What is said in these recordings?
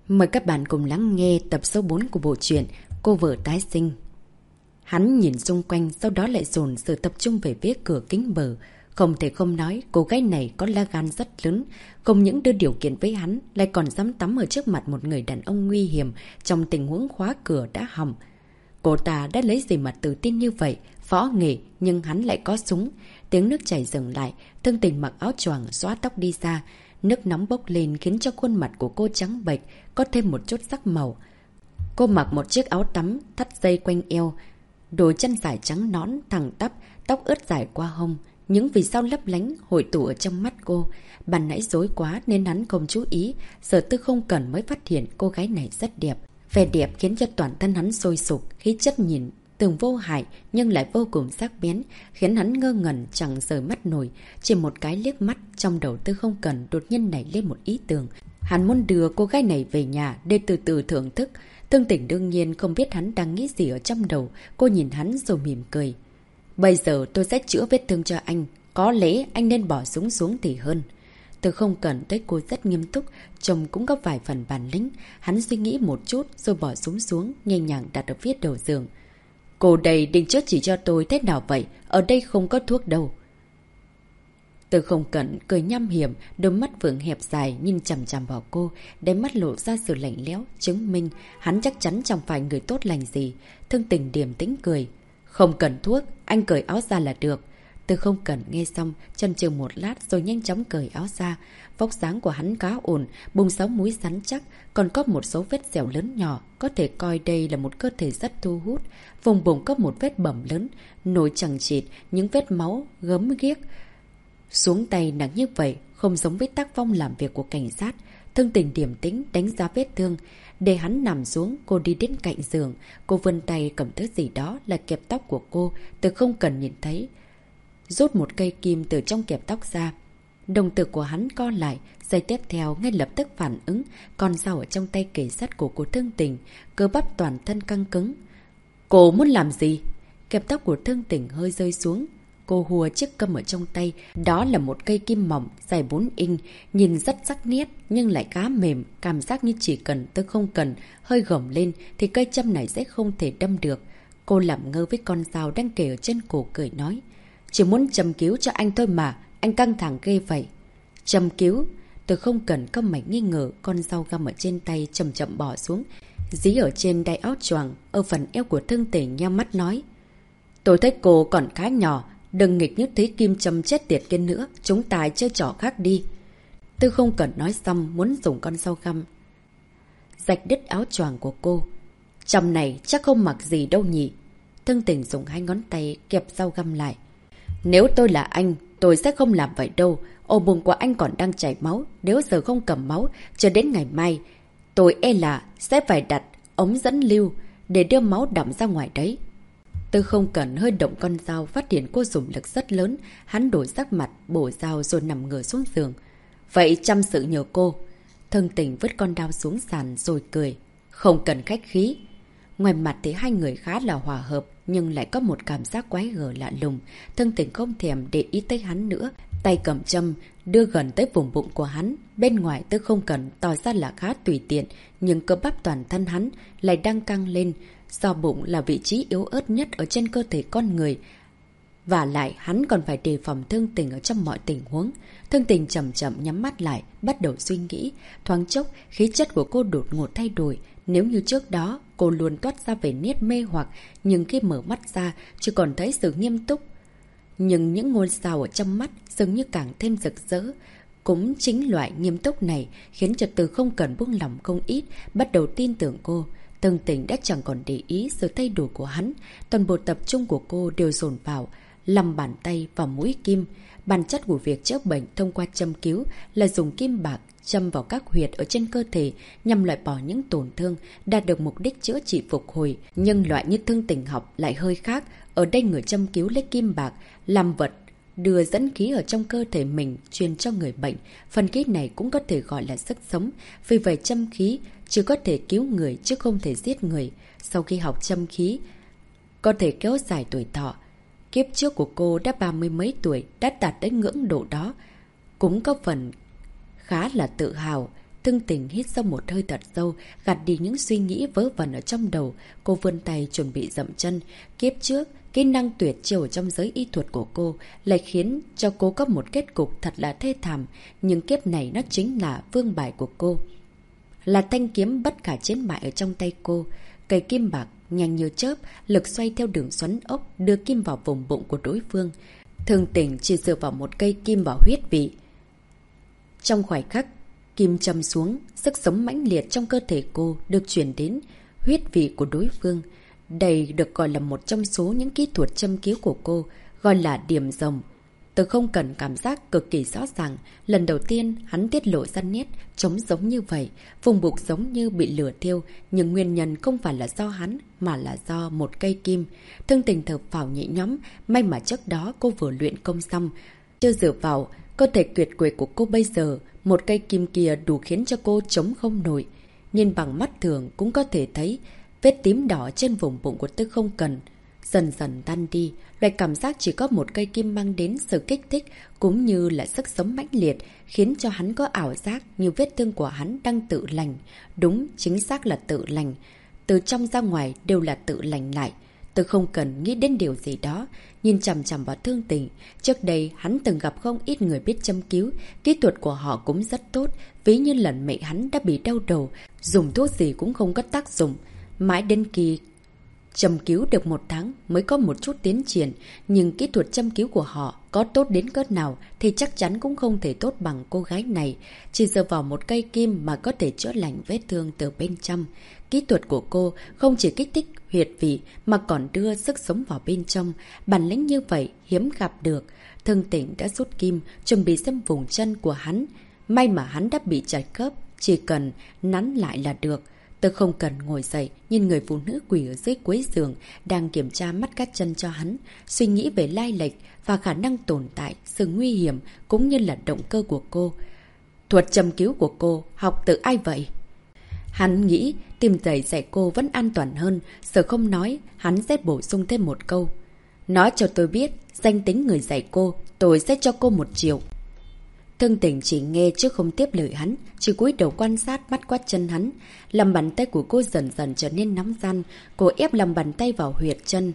Mời các bạn cùng lắng nghe tập số 4 của bộ truyện Cô vợ tái sinh. Hắn nhìn xung quanh, sau đó lại dồn sự tập trung về phía cửa kính bờ. Không thể không nói, cô gái này có lá gan rất lớn. Không những đưa điều kiện với hắn, lại còn dám tắm ở trước mặt một người đàn ông nguy hiểm trong tình huống khóa cửa đã hỏng. Cô ta đã lấy gì mà tự tin như vậy? Võ nghệ, nhưng hắn lại có súng. Tiếng nước chảy dừng lại, Thương Tình mặc áo choàng xóa tóc đi ra. Nước nóng bốc lên khiến cho khuôn mặt của cô trắng bệch, có thêm một chút sắc màu. Cô mặc một chiếc áo tắm, thắt dây quanh eo, đôi chân dài trắng nõn, thẳng tắp, tóc ướt dài qua hông. Những vì sao lấp lánh hội tụ ở trong mắt cô. Ban nãy rối quá nên hắn không chú ý, giờ Tư Không Cần mới phát hiện cô gái này rất đẹp. Vẻ đẹp khiến cho toàn thân hắn sôi sục, khí chất nhìn tưởng vô hại nhưng lại vô cùng sắc bén, khiến hắn ngơ ngẩn chẳng rời mắt nổi. Chỉ một cái liếc mắt, trong đầu Tư Không Cần đột nhiên nảy lên một ý tưởng. Hắn muốn đưa cô gái này về nhà để từ từ thưởng thức. Thương Tình đương nhiên không biết hắn đang nghĩ gì ở trong đầu. Cô nhìn hắn rồi mỉm cười. Bây giờ tôi sẽ chữa vết thương cho anh. Có lẽ anh nên bỏ súng xuống thì hơn. Tư Không Cần thấy cô rất nghiêm túc, trông cũng có vài phần bản lĩnh. Hắn suy nghĩ một chút rồi bỏ súng xuống, nhẹ nhàng đặt ở phía đầu giường. Cô đây định chữa chỉ cho tôi thế nào vậy? Ở đây không có thuốc đâu. Tư Không Cần cười nham hiểm, đôi mắt vượng hẹp dài nhìn chằm chằm vào cô, đáy mắt lộ ra sự lạnh lẽo, chứng minh hắn chắc chắn chẳng phải người tốt lành gì. Thương Tình điềm tĩnh cười. Không cần thuốc, anh cởi áo ra là được. Tư Không Cần nghe xong, chần chừ một lát rồi nhanh chóng cởi áo ra. Vóc dáng của hắn khá ổn, bụng 6 múi rắn chắc, còn có một số vết dẻo lớn nhỏ, có thể coi đây là một cơ thể rất thu hút. Vùng bụng có một vết bầm lớn, nổi chằng chịt, những vết máu gớm ghiếc. Xuống tay nặng như vậy, không giống với tác phong làm việc của cảnh sát. Thương Tình điềm tĩnh đánh giá vết thương. Để hắn nằm xuống, cô đi đến cạnh giường. Cô vươn tay cầm thứ gì đó là kẹp tóc của cô, Tư Không Cần nhìn thấy. Rút một cây kim từ trong kẹp tóc ra. Đồng tử của hắn co lại, giây tiếp theo ngay lập tức phản ứng, con dao ở trong tay kề sát cổ của Thương Tình, cơ bắp toàn thân căng cứng. Cô muốn làm gì? Kẹp tóc của Thương Tình hơi rơi xuống. Cô hùa chiếc câm ở trong tay, đó là một cây kim mỏng, dài 4 inch, nhìn rất sắc nét nhưng lại khá mềm, cảm giác như chỉ cần Tư Không Cần hơi gồng lên thì cây châm này sẽ không thể đâm được. Cô làm ngơ với con dao đang kề ở trên cổ cười nói. Chỉ muốn châm cứu cho anh thôi mà, anh căng thẳng ghê vậy. Châm cứu? Tư Không Cần không mảy nghi ngờ, con dao găm ở trên tay chậm chậm bỏ xuống, dí ở trên đai áo choàng, ở phần eo của Thương Tình nhắm mắt nói. Tôi thấy cô còn khá nhỏ, đừng nghịch như thế kim châm chết tiệt kia nữa, chúng ta chơi trò khác đi. Tư Không Cần nói xong muốn dùng con dao găm rạch đứt áo choàng của cô. Châm này chắc không mặc gì đâu nhỉ. Thương Tình dùng 2 ngón tay kẹp dao găm lại. Nếu tôi là anh, tôi sẽ không làm vậy đâu. Ổ bụng của anh còn đang chảy máu. Nếu giờ không cầm máu, chờ đến ngày mai, tôi e là sẽ phải đặt ống dẫn lưu để đưa máu đọng ra ngoài đấy. Tư Không Cần hơi động con dao, phát hiện cô dùng lực rất lớn. Hắn đổi sắc mặt, bổ dao rồi nằm ngửa xuống giường. Vậy chăm sự nhờ cô. Thương Tình vứt con dao xuống sàn rồi cười. Không cần khách khí. Ngoài mặt thì hai người khá là hòa hợp, nhưng lại có một cảm giác quái gở lạ lùng. Thương Tình không thèm để ý tới hắn nữa. Tay cầm châm, đưa gần tới vùng bụng của hắn. Bên ngoài Tư Không Cần tỏ ra là khá tùy tiện, nhưng cơ bắp toàn thân hắn lại đang căng lên. Do bụng là vị trí yếu ớt nhất ở trên cơ thể con người. Và lại hắn còn phải đề phòng Thương Tình ở trong mọi tình huống. Thương Tình chậm chậm nhắm mắt lại, bắt đầu suy nghĩ. Thoáng chốc, khí chất của cô đột ngột thay đổi. Nếu như trước đó, cô luôn toát ra vẻ nét mê hoặc, nhưng khi mở mắt ra, chỉ còn thấy sự nghiêm túc. Nhưng những ngôi sao ở trong mắt dường như càng thêm rực rỡ. Cũng chính loại nghiêm túc này khiến cho Tư Không Cần buông lòng không ít, bắt đầu tin tưởng cô. Thương Tình đã chẳng còn để ý sự thay đổi của hắn. Toàn bộ tập trung của cô đều dồn vào lòng bàn tay vào mũi kim. Bản chất của việc chữa bệnh thông qua châm cứu là dùng kim bạc châm vào các huyệt ở trên cơ thể nhằm loại bỏ những tổn thương, đạt được mục đích chữa trị phục hồi. Nhưng loại như Thương Tình học lại hơi khác. Ở đây người châm cứu lấy kim bạc làm vật, đưa dẫn khí ở trong cơ thể mình truyền cho người bệnh. Phần khí này cũng có thể gọi là sức sống. Vì vậy châm khí chỉ có thể cứu người chứ không thể giết người. Sau khi học châm khí, có thể kéo dài tuổi thọ. Kiếp trước của cô đã 30 mấy tuổi, đã đạt đến ngưỡng độ đó. Cũng có phần khá là tự hào. Thương Tình hít sâu một hơi thật sâu, gạt đi những suy nghĩ vớ vẩn ở trong đầu. Cô vươn tay chuẩn bị dậm chân. Kiếp trước, kỹ năng tuyệt chiêu trong giới y thuật của cô lại khiến cho cô có một kết cục thật là thê thảm. Nhưng kiếp này nó chính là vương bài của cô. Là thanh kiếm bất khả chiến bại ở trong tay cô. Cây kim bạc nhanh như chớp, lực xoay theo đường xoắn ốc đưa kim vào vùng bụng của đối phương. Thương Tình chỉ dựa vào một cây kim vào huyết vị. Trong khoảnh khắc, kim châm xuống, sức sống mãnh liệt trong cơ thể cô được chuyển đến huyết vị của đối phương. Đây được gọi là một trong số những kỹ thuật châm cứu của cô, gọi là điểm rồng. Tôi không cần cảm giác cực kỳ rõ ràng, lần đầu tiên hắn tiết lộ ra nét trống giống như vậy, vùng bụng giống như bị lửa thiêu, nhưng nguyên nhân không phải là do hắn, mà là do một cây kim. Thương Tình thở phào nhẹ nhõm, may mà trước đó cô vừa luyện công xong. Chưa dựa vào, cơ thể tuyệt quệ của cô bây giờ, một cây kim kia đủ khiến cho cô chống không nổi. Nhìn bằng mắt thường cũng có thể thấy, vết tím đỏ trên vùng bụng của Tư Không Cần dần dần tan đi. Loại cảm giác chỉ có một cây kim mang đến sự kích thích cũng như là sức sống mãnh liệt, khiến cho hắn có ảo giác như vết thương của hắn đang tự lành. Đúng, chính xác là tự lành. Từ trong ra ngoài đều là tự lành lại. Tôi không cần nghĩ đến điều gì đó, nhìn chằm chằm vào Thương Tình. Trước đây hắn từng gặp không ít người biết châm cứu, kỹ thuật của họ cũng rất tốt. Ví như lần mẹ hắn đã bị đau đầu, dùng thuốc gì cũng không có tác dụng. Mãi đến khi châm cứu được 1 tháng mới có một chút tiến triển, nhưng kỹ thuật châm cứu của họ có tốt đến cỡ nào thì chắc chắn cũng không thể tốt bằng cô gái này. Chỉ dựa vào một cây kim mà có thể chữa lành vết thương từ bên trong. Kỹ thuật của cô không chỉ kích thích huyệt vị mà còn đưa sức sống vào bên trong. Bản lĩnh như vậy hiếm gặp được. Thương Tình đã rút kim, chuẩn bị xem vùng chân của hắn. May mà hắn đã bị chặt khớp, chỉ cần nắn lại là được. Tôi không cần ngồi dậy, nhìn người phụ nữ quỳ ở dưới cuối giường, đang kiểm tra mắt các chân cho hắn, suy nghĩ về lai lịch và khả năng tồn tại, sự nguy hiểm cũng như là động cơ của cô. Thuật châm cứu của cô học từ ai vậy? Hắn nghĩ tìm thầy dạy cô vẫn an toàn hơn, sợ không nói, hắn sẽ bổ sung thêm một câu. Nói cho tôi biết, danh tính người dạy cô, tôi sẽ cho cô 1 triệu. Thương Tình chỉ nghe chứ không tiếp lời hắn, chỉ cúi đầu quan sát mắt quát chân hắn. Lòng bàn tay của cô dần dần trở nên nóng ran, cô ép lòng bàn tay vào huyệt chân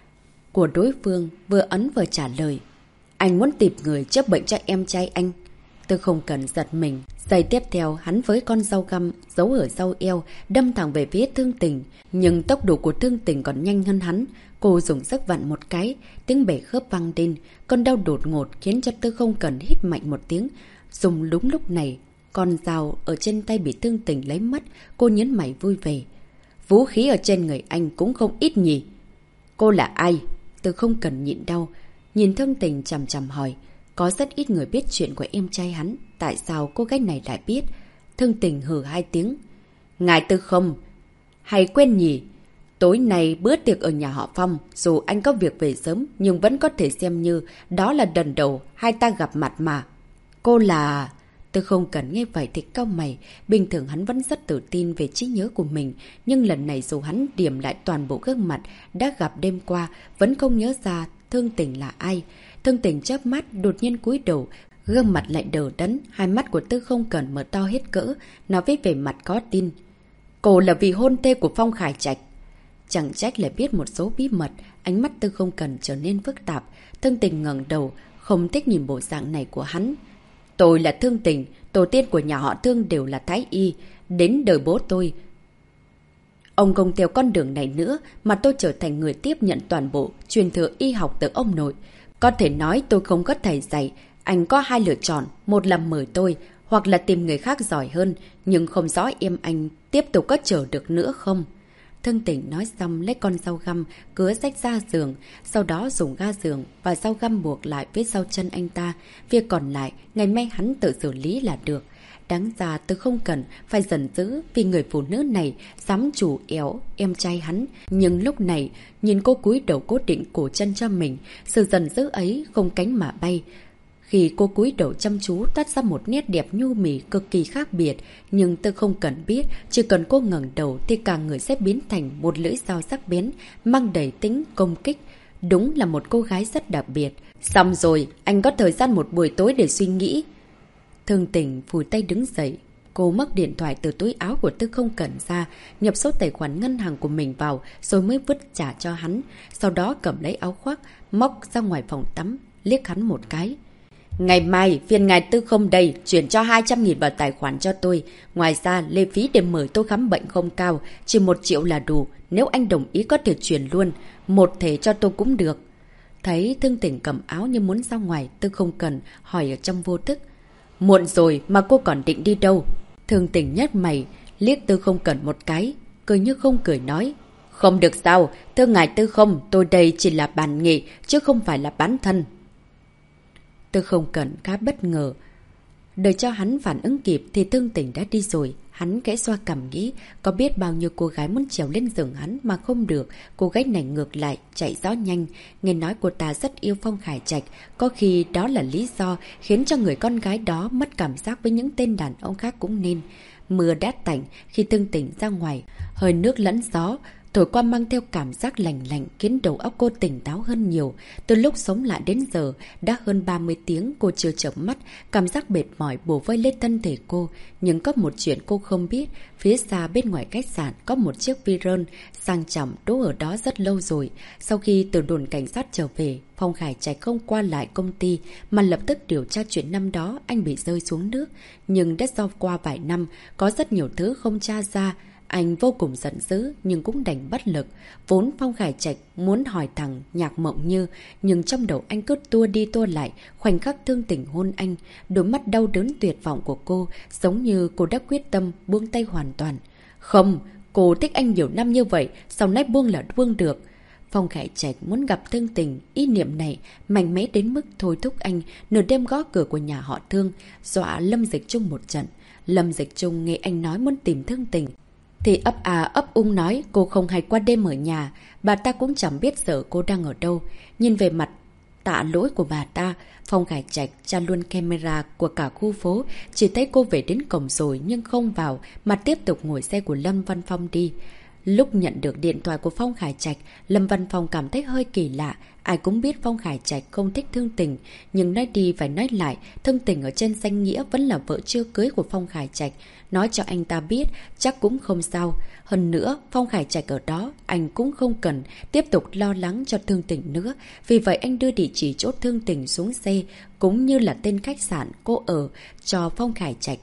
của đối phương, vừa ấn vừa trả lời. Anh muốn tìm người chữa bệnh cho em trai anh. Tôi không cần giật mình. Giây tiếp theo, hắn với con dao găm giấu ở sau eo, đâm thẳng về phía Thương Tình. Nhưng tốc độ của Thương Tình còn nhanh hơn hắn. Cô dùng sức vặn một cái, tiếng bể khớp vang lên. Con đau đột ngột khiến cho Tư Không Cần hít mạnh một tiếng. Dùng đúng lúc này, con dao ở trên tay bị Thương Tình lấy mất. Cô nhấn mày vui vẻ. Vũ khí ở trên người anh cũng không ít nhỉ. Cô là ai? Tư Không Cần nhịn đau, nhìn Thương Tình chằm chằm hỏi. Có rất ít người biết chuyện của em trai hắn. Tại sao cô gái này lại biết? Thương Tình hừ 2 tiếng. Ngài Tư Không, hay quên nhỉ? Tối nay bữa tiệc ở nhà họ Phong, dù anh có việc về sớm nhưng vẫn có thể xem như đó là lần đầu hai ta gặp mặt mà. Cô là... Tư Không Cần nghe vậy thì cau mày. Bình thường hắn vẫn rất tự tin về trí nhớ của mình, nhưng lần này dù hắn điểm lại toàn bộ gương mặt đã gặp đêm qua, vẫn không nhớ ra Thương Tình là ai. Thương Tình chớp mắt, đột nhiên cúi đầu, gương mặt lại đờ đẫn, hai mắt của Tư Không Cần mở to hết cỡ, nói với vẻ mặt có tin. Cô là vị hôn thê của Phong Khải Trạch. Chẳng trách lại biết một số bí mật, ánh mắt Tư Không Cần trở nên phức tạp. Thương Tình ngẩng đầu, không thích nhìn bộ dạng này của hắn. Tôi là Thương Tình, tổ tiên của nhà họ Thương đều là Thái Y, đến đời bố tôi. Ông không theo con đường này nữa mà tôi trở thành người tiếp nhận toàn bộ truyền thừa y học từ ông nội. Có thể nói tôi không có thầy dạy, anh có 2 lựa chọn, một là mời tôi, hoặc là tìm người khác giỏi hơn, nhưng không rõ em anh tiếp tục có chờ được nữa không? Thương Tình nói xong lấy con dao găm cứa rách ra giường, sau đó dùng ga giường và dao găm buộc lại phía sau chân anh ta. Việc còn lại, ngày mai hắn tự xử lý là được. Đáng ra Tư Không Cần phải giận dữ vì người phụ nữ này dám chủ éo em trai hắn. Nhưng lúc này, nhìn cô cúi đầu cố định cổ chân cho mình, sự giận dữ ấy không cánh mà bay. Khi cô cúi đầu chăm chú toát ra một nét đẹp nhu mì cực kỳ khác biệt, nhưng Tư Không Cần biết, chỉ cần cô ngẩng đầu thì cả người sẽ biến thành một lưỡi dao sắc bén, mang đầy tính công kích. Đúng là một cô gái rất đặc biệt. Xong rồi, anh có thời gian một buổi tối để suy nghĩ. Thương Tình phủi tay đứng dậy. Cô móc điện thoại từ túi áo của Tư Không Cẩn ra, nhập số tài khoản ngân hàng của mình vào rồi mới vứt trả cho hắn. Sau đó cầm lấy áo khoác, móc ra ngoài phòng tắm, liếc hắn một cái. Ngày mai, phiền ngài Tư Không đây, chuyển cho 200.000 vào tài khoản cho tôi. Ngoài ra, lệ phí để mời tôi khám bệnh không cao, chỉ 1 triệu là đủ. Nếu anh đồng ý có thể chuyển luôn, một thể cho tôi cũng được. Thấy Thương Tỉnh cầm áo như muốn ra ngoài, Tư Không Cẩn hỏi ở trong vô thức. Muộn rồi mà cô còn định đi đâu? Thương Tỉnh nhếch mày, liếc Tư Không Cẩn một cái, cười như không cười nói. Không được sao, thưa ngài Tư Không, tôi đây chỉ là bàn nghề, chứ không phải là bán thân. Tư Không Cẩn khá bất ngờ. Đợi cho hắn phản ứng kịp thì Thương Tỉnh đã đi rồi. Hắn khẽ xoa cằm nghĩ, có biết bao nhiêu cô gái muốn trèo lên giường hắn mà không được. Cô gái này ngược lại, chạy rõ nhanh. Nghe nói cô ta rất yêu Phong Khải Trạch. Có khi đó là lý do khiến cho người con gái đó mất cảm giác với những tên đàn ông khác cũng nên. Mưa đã tạnh khi Thương Tỉnh ra ngoài. Hơi nước lẫn gió thổi qua mang theo cảm giác lành lạnh khiến đầu óc cô tỉnh táo hơn nhiều. Từ lúc sống lại đến giờ, đã hơn 30 tiếng cô chưa chợp mắt, cảm giác mệt mỏi bổ vây lên thân thể cô. Nhưng có một chuyện cô không biết, phía xa bên ngoài khách sạn có một chiếc Viron sang trọng đỗ ở đó rất lâu rồi. Sau khi từ đồn cảnh sát trở về, Phong Khải Trạch không qua lại công ty mà lập tức điều tra chuyện năm đó anh bị rơi xuống nước. Nhưng đã do qua vài năm, có rất nhiều thứ không tra ra. Anh vô cùng giận dữ nhưng cũng đành bất lực. Vốn Phong Khải Trạch muốn hỏi thằng Nhạc Mộng Như, nhưng trong đầu anh cứ tua đi tua lại. Khoảnh khắc Thương Tỉnh hôn anh, đôi mắt đau đớn tuyệt vọng của cô giống như cô đã quyết tâm buông tay hoàn toàn. Không, cô thích anh nhiều năm như vậy, sau này buông là buông được. Phong Khải Trạch muốn gặp Thương Tỉnh, ý niệm này mạnh mẽ đến mức thôi thúc anh nửa đêm gõ cửa của nhà họ Thương, dọa Lâm Dịch Trung một trận. Lâm Dịch Trung nghe anh nói muốn tìm Thương Tỉnh thì ấp à ấp úng nói cô không hay qua đêm ở nhà, bà ta cũng chẳng biết giờ cô đang ở đâu. Nhìn về mặt tạ lỗi của bà ta, Phong Khải Trạch tra luôn camera của cả khu phố, chỉ thấy cô về đến cổng rồi nhưng không vào mà tiếp tục ngồi xe của Lâm Văn Phong đi. Lúc nhận được điện thoại của Phong Khải Trạch, Lâm Văn Phong cảm thấy hơi kỳ lạ. Ai cũng biết Phong Khải Trạch không thích Thương Tỉnh, nhưng nói đi phải nói lại, Thương Tỉnh ở trên danh nghĩa vẫn là vợ chưa cưới của Phong Khải Trạch. Nói cho anh ta biết, chắc cũng không sao. Hơn nữa, Phong Khải Trạch ở đó, anh cũng không cần tiếp tục lo lắng cho Thương Tỉnh nữa. Vì vậy anh đưa địa chỉ chỗ Thương Tỉnh xuống xe, cũng như là tên khách sạn cô ở cho Phong Khải Trạch.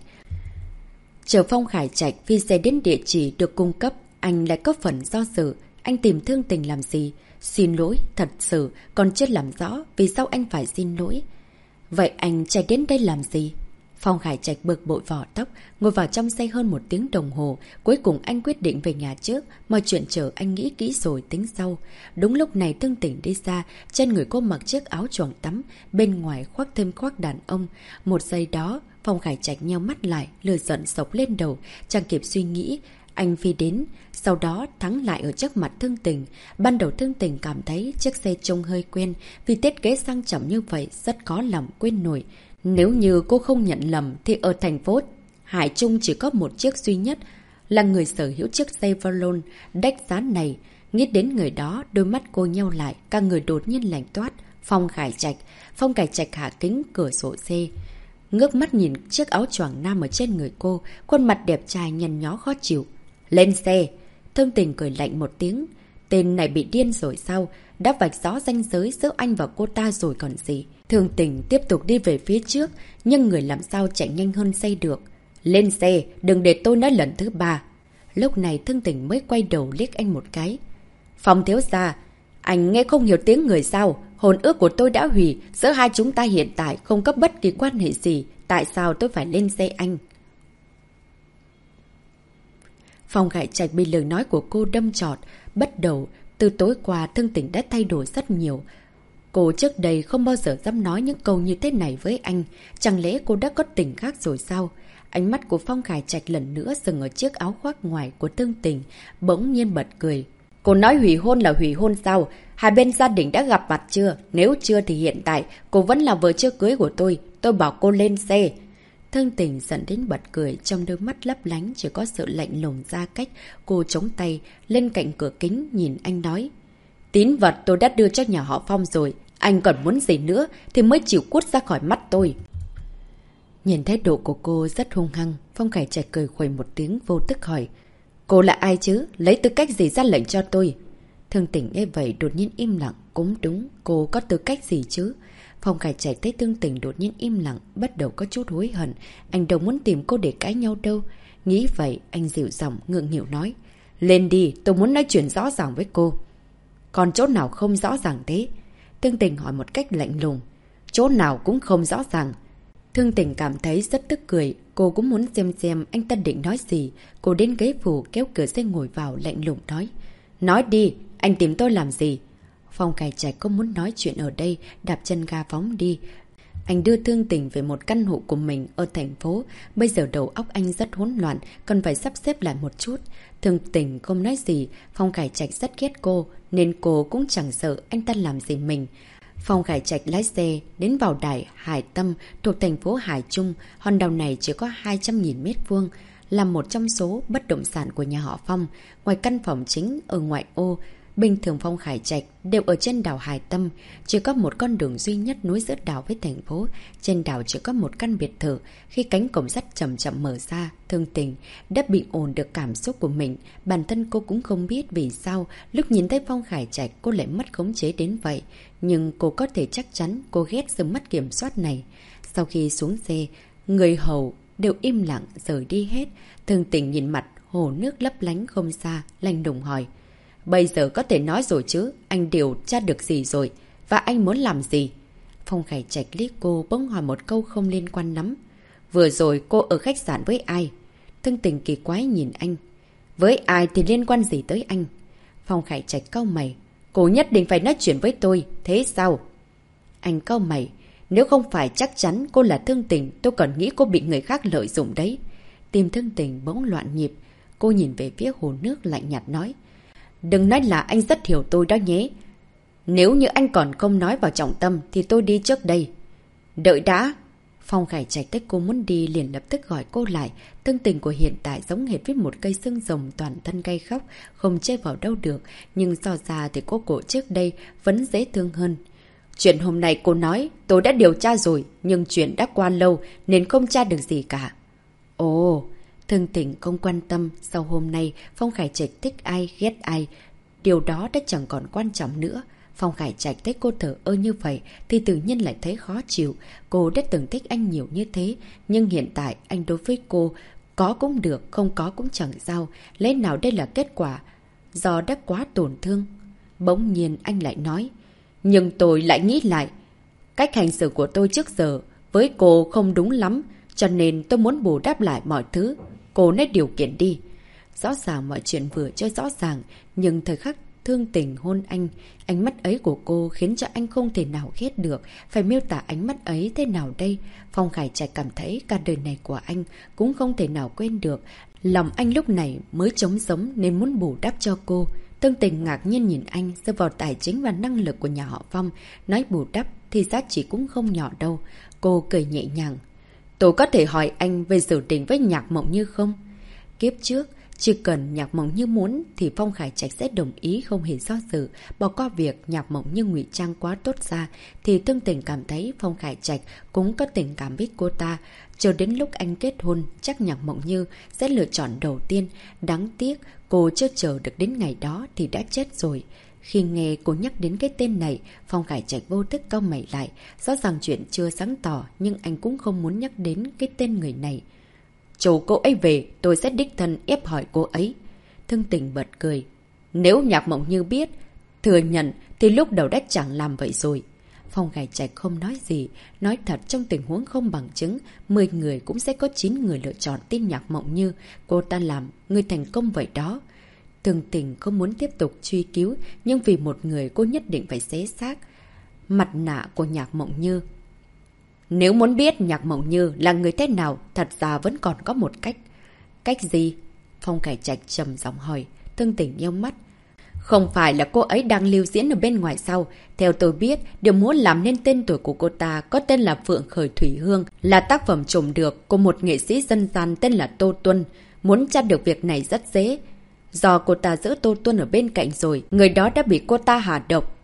Chờ Phong Khải Trạch phi xe đến địa chỉ được cung cấp, anh lại có phần do dự. Anh tìm Thương Tỉnh làm gì? Xin lỗi, thật sự, còn chưa làm rõ vì sao anh phải xin lỗi. Vậy anh chạy đến đây làm gì? Phong Khải Trạch bực bội vỏ tóc, ngồi vào trong xe hơn 1 tiếng đồng hồ. Cuối cùng anh quyết định về nhà trước, mọi chuyện chờ anh nghĩ kỹ rồi tính sau. Đúng lúc này Thương Tỉnh đi ra, trên người cô mặc chiếc áo choàng tắm, bên ngoài khoác thêm khoác đàn ông. Một giây đó, Phong Khải Trạch nheo mắt lại, lửa giận sộc lên đầu, chẳng kịp suy nghĩ. Anh phi đến, sau đó thắng lại ở trước mặt Thương Tỉnh. Ban đầu Thương Tỉnh cảm thấy chiếc xe trông hơi quen, vì thiết kế sang trọng như vậy rất khó lòng quên nổi. Nếu như cô không nhận lầm thì ở thành phố Hải Trung chỉ có một chiếc duy nhất là người sở hữu chiếc xe Valon đắt giá này. Nghĩ đến người đó, đôi mắt cô nheo lại, cả người đột nhiên lạnh toát. Phong Khải Trạch. Phong Khải Trạch hạ kính cửa sổ xe, ngước mắt nhìn chiếc áo choàng nam ở trên người cô, khuôn mặt đẹp trai nhăn nhó khó chịu. Lên xe! Thương Tỉnh cười lạnh một tiếng. Tên này bị điên rồi sao? Đã vạch rõ ranh giới giữa anh và cô ta rồi còn gì. Thương Tỉnh tiếp tục đi về phía trước, nhưng người làm sao chạy nhanh hơn xe được. Lên xe, đừng để tôi nói lần thứ 3. Lúc này Thương Tỉnh mới quay đầu liếc anh một cái. Phong thiếu gia, anh nghe không hiểu tiếng người sao? Hôn ước của tôi đã hủy, giữa hai chúng ta hiện tại không có bất kỳ quan hệ gì. Tại sao tôi phải lên xe anh? Phong Khải Trạch bị lời nói của cô đâm trọt. Bắt đầu, từ tối qua Thương Tỉnh đã thay đổi rất nhiều. Cô trước đây không bao giờ dám nói những câu như thế này với anh. Chẳng lẽ cô đã có tình khác rồi sao? Ánh mắt của Phong Khải Trạch lần nữa dừng ở chiếc áo khoác ngoài của Thương Tỉnh, bỗng nhiên bật cười. Cô nói hủy hôn là hủy hôn sao? Hai bên gia đình đã gặp mặt chưa? Nếu chưa thì hiện tại cô vẫn là vợ chưa cưới của tôi. Tôi bảo cô lên xe. Thương Tỉnh giận đến bật cười, trong đôi mắt lấp lánh chỉ có sự lạnh lùng ra cách. Cô chống tay lên cạnh cửa kính nhìn anh nói. Tín vật tôi đã đưa cho nhà họ Phong rồi. Anh còn muốn gì nữa thì mới chịu cút ra khỏi mắt tôi. Nhìn thái độ của cô rất hung hăng, Phong Khải Trạch cười khuẩy một tiếng vô tức hỏi. Cô là ai chứ? Lấy tư cách gì ra lệnh cho tôi? Thương Tình nghe vậy đột nhiên im lặng. Cũng đúng, cô có tư cách gì chứ? Phong Khải Trạch thấy Thương Tình đột nhiên im lặng, bắt đầu có chút hối hận. Anh đâu muốn tìm cô để cãi nhau đâu. Nghĩ vậy, anh dịu giọng ngượng nghịu nói. Lên đi, tôi muốn nói chuyện rõ ràng với cô. Còn chỗ nào không rõ ràng thế? Thương Tình hỏi một cách lạnh lùng. Chỗ nào cũng không rõ ràng. Thương Tình cảm thấy rất tức cười. Cô cũng muốn xem anh ta định nói gì. Cô đến ghế phủ kéo cửa xe ngồi vào lạnh lùng nói. Nói đi, anh tìm tôi làm gì? Phong Khải Trạch không muốn nói chuyện ở đây, đạp chân ga phóng đi. Anh đưa Thương Tình về một căn hộ của mình ở thành phố. Bây giờ đầu óc anh rất hỗn loạn, cần phải sắp xếp lại một chút. Thương Tình không nói gì, Phong Khải Trạch rất ghét cô, nên cô cũng chẳng sợ anh ta làm gì mình. Phong Khải Trạch lái xe đến vào đài Hải Tâm thuộc thành phố Hải Trung. Hòn đảo này chỉ có 200.000 mét vuông, là một trong số bất động sản của nhà họ Phong. Ngoài căn phòng chính ở ngoại ô, bình thường Phong Khải Trạch đều ở trên đảo Hải Tâm. Chỉ có một con đường duy nhất nối giữa đảo với thành phố. Trên đảo chỉ có một căn biệt thự. Khi cánh cổng sắt chậm chậm mở ra, Thương Tình đã bị ổn được cảm xúc của mình. Bản thân cô cũng không biết vì sao lúc nhìn thấy Phong Khải Trạch cô lại mất khống chế đến vậy. Nhưng cô có thể chắc chắn cô ghét sự mất kiểm soát này. Sau khi xuống xe, người hầu đều im lặng rời đi hết. Thương Tình nhìn mặt hồ nước lấp lánh không xa, lạnh lùng hỏi. Bây giờ có thể nói rồi chứ, anh điều tra được gì rồi? Và anh muốn làm gì? Phong Khải Trạch liếc cô bỗng hỏi một câu không liên quan lắm. Vừa rồi cô ở khách sạn với ai? Thương Tình kỳ quái nhìn anh. Với ai thì liên quan gì tới anh? Phong Khải Trạch cau mày. Cô nhất định phải nói chuyện với tôi, thế sao? Anh cau mày. Nếu không phải chắc chắn cô là Thương Tình, tôi còn nghĩ cô bị người khác lợi dụng đấy. Tim Thương Tình bỗng loạn nhịp. Cô nhìn về phía hồ nước lạnh nhạt nói. Đừng nói là anh rất hiểu tôi đó nhé. Nếu như anh còn không nói vào trọng tâm thì tôi đi trước đây. Đợi đã. Phong Khải Trạch thấy cô muốn đi liền lập tức gọi cô lại. Thương Tình của hiện tại giống hệt với một cây xương rồng toàn thân gay khóc, không che vào đâu được. Nhưng so ra thì cô cổ trước đây vẫn dễ thương hơn. Chuyện hôm nay cô nói tôi đã điều tra rồi, nhưng chuyện đã qua lâu nên không tra được gì cả. Ồ... Thương Tình không quan tâm sau hôm nay Phong Khải Trạch thích ai ghét ai. Điều đó đã chẳng còn quan trọng nữa. Phong Khải Trạch thấy cô thờ ơ như vậy thì tự nhiên lại thấy khó chịu. Cô đã từng thích anh nhiều như thế, nhưng hiện tại anh đối với cô có cũng được, không có cũng chẳng sao. Lẽ nào đây là kết quả do đã quá tổn thương? Bỗng nhiên anh lại nói. Nhưng tôi lại nghĩ lại, cách hành xử của tôi trước giờ với cô không đúng lắm, cho nên tôi muốn bù đắp lại mọi thứ. Cô nói điều kiện đi. Rõ ràng mọi chuyện vừa chơi rõ ràng, nhưng thời khắc Thương Tình hôn anh, ánh mắt ấy của cô khiến cho anh không thể nào ghét được. Phải miêu tả ánh mắt ấy thế nào đây? Phong Khải Trạch cảm thấy cả đời này của anh cũng không thể nào quên được. Lòng anh lúc này mới trống sống nên muốn bù đắp cho cô. Thương Tình ngạc nhiên nhìn anh, dựa vào tài chính và năng lực của nhà họ Phong. Nói bù đắp thì giá trị cũng không nhỏ đâu. Cô cười nhẹ nhàng. Tôi có thể hỏi anh về sự tình với Nhạc Mộng Như không? Kiếp trước, chỉ cần Nhạc Mộng Như muốn thì Phong Khải Trạch sẽ đồng ý không hề do dự. Bỏ qua việc Nhạc Mộng Như ngụy trang quá tốt ra thì Thương Tình cảm thấy Phong Khải Trạch cũng có tình cảm với cô ta. Chờ đến lúc anh kết hôn, chắc Nhạc Mộng Như sẽ lựa chọn đầu tiên. Đáng tiếc, cô chưa chờ được đến ngày đó thì đã chết rồi. Khi nghe cô nhắc đến cái tên này, Phong Khải Trạch vô thức cau mày lại. Rõ ràng chuyện chưa sáng tỏ, nhưng anh cũng không muốn nhắc đến cái tên người này. Chờ cô ấy về, tôi sẽ đích thân ép hỏi cô ấy. Thương Tình bật cười. Nếu Nhạc Mộng Như biết, thừa nhận thì lúc đầu đã chẳng làm vậy rồi. Phong Khải Trạch không nói gì. Nói thật, trong tình huống không bằng chứng, 10 người cũng sẽ có 9 người lựa chọn tin Nhạc Mộng Như. Cô ta làm người thành công vậy đó. Thương Tình không muốn tiếp tục truy cứu, nhưng vì một người cô nhất định phải xé xác mặt nạ của Nhạc Mộng Như. Nếu muốn biết Nhạc Mộng Như là người thế nào, thật ra vẫn còn có một cách. Cách gì? Phong Khải Trạch trầm giọng hỏi. Thương Tình nheo mắt. Không phải là cô ấy đang lưu diễn ở bên ngoài sau. Theo tôi biết, điều muốn làm nên tên tuổi của cô ta có tên là Phượng Khởi Thủy Hương, là tác phẩm trùng được của một nghệ sĩ dân gian tên là Tô Tuân. Muốn tra được việc này rất dễ. Do cô ta giữ Tô Tuân ở bên cạnh rồi, người đó đã bị cô ta hạ độc,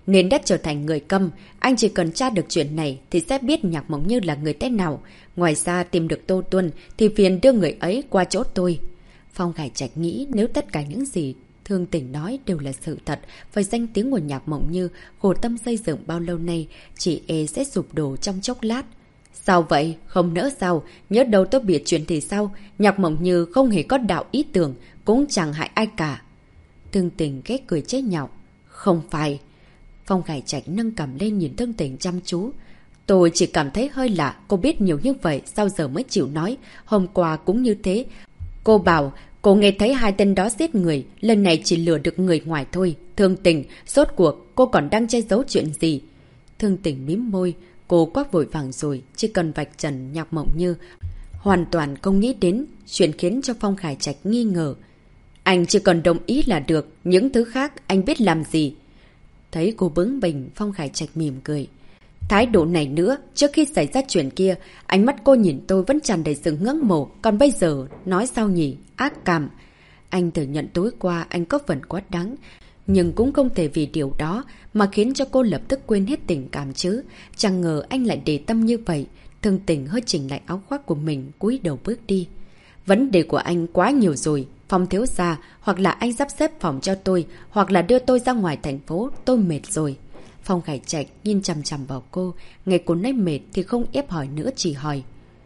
nên đã trở thành người câm. Anh chỉ cần tra được chuyện này thì sẽ biết Nhạc Mộng Như là người thế nào. Ngoài ra tìm được Tô Tuân thì phiền đưa người ấy qua chỗ tôi. Phong Khải Trạch nghĩ nếu tất cả những gì Thương Tình nói đều là sự thật, với danh tiếng của Nhạc Mộng Như khổ tâm xây dựng bao lâu nay, chị e sẽ sụp đổ trong chốc lát. Sao vậy? Không nỡ sao? Nhớ đâu tôi biết chuyện thì sao? Nhạc Mộng Như không hề có đạo ý tưởng, cũng chẳng hại ai cả. Thương Tình ghét cười chế nhạo. Không phải. Phong Khải Trạch nâng cằm lên nhìn Thương Tình chăm chú. Tôi chỉ cảm thấy hơi lạ, cô biết nhiều như vậy, sao giờ mới chịu nói? Hôm qua cũng như thế. Cô bảo, cô nghe thấy hai tên đó giết người, lần này chỉ lừa được người ngoài thôi. Thương Tình, rốt cuộc, cô còn đang che giấu chuyện gì? Thương Tình mím môi, cô quá vội vàng rồi, chỉ cần vạch trần Nhạc Mộng Như. Hoàn toàn không nghĩ đến chuyện khiến cho Phong Khải Trạch nghi ngờ. Anh chỉ cần đồng ý là được, những thứ khác anh biết làm gì. Thấy cô bướng bỉnh, Phong Khải Trạch mỉm cười. Thái độ này nữa, trước khi xảy ra chuyện kia, ánh mắt cô nhìn tôi vẫn tràn đầy sự ngưỡng mộ, còn bây giờ, nói sao nhỉ, ác cảm. Anh thừa nhận tối qua anh có phần quá đáng, nhưng cũng không thể vì điều đó mà khiến cho cô lập tức quên hết tình cảm chứ. Chẳng ngờ anh lại để tâm như vậy. Thương Tình hơi chỉnh lại áo khoác của mình, cúi đầu bước đi. Vấn đề của anh quá nhiều rồi. Phong thiếu gia, hoặc là anh sắp xếp phòng cho tôi, hoặc là đưa tôi ra ngoài thành phố, tôi mệt rồi. Phong Khải Trạch nhìn chằm chằm vào cô, nghe cô nói mệt thì không ép hỏi nữa, chỉ hỏi.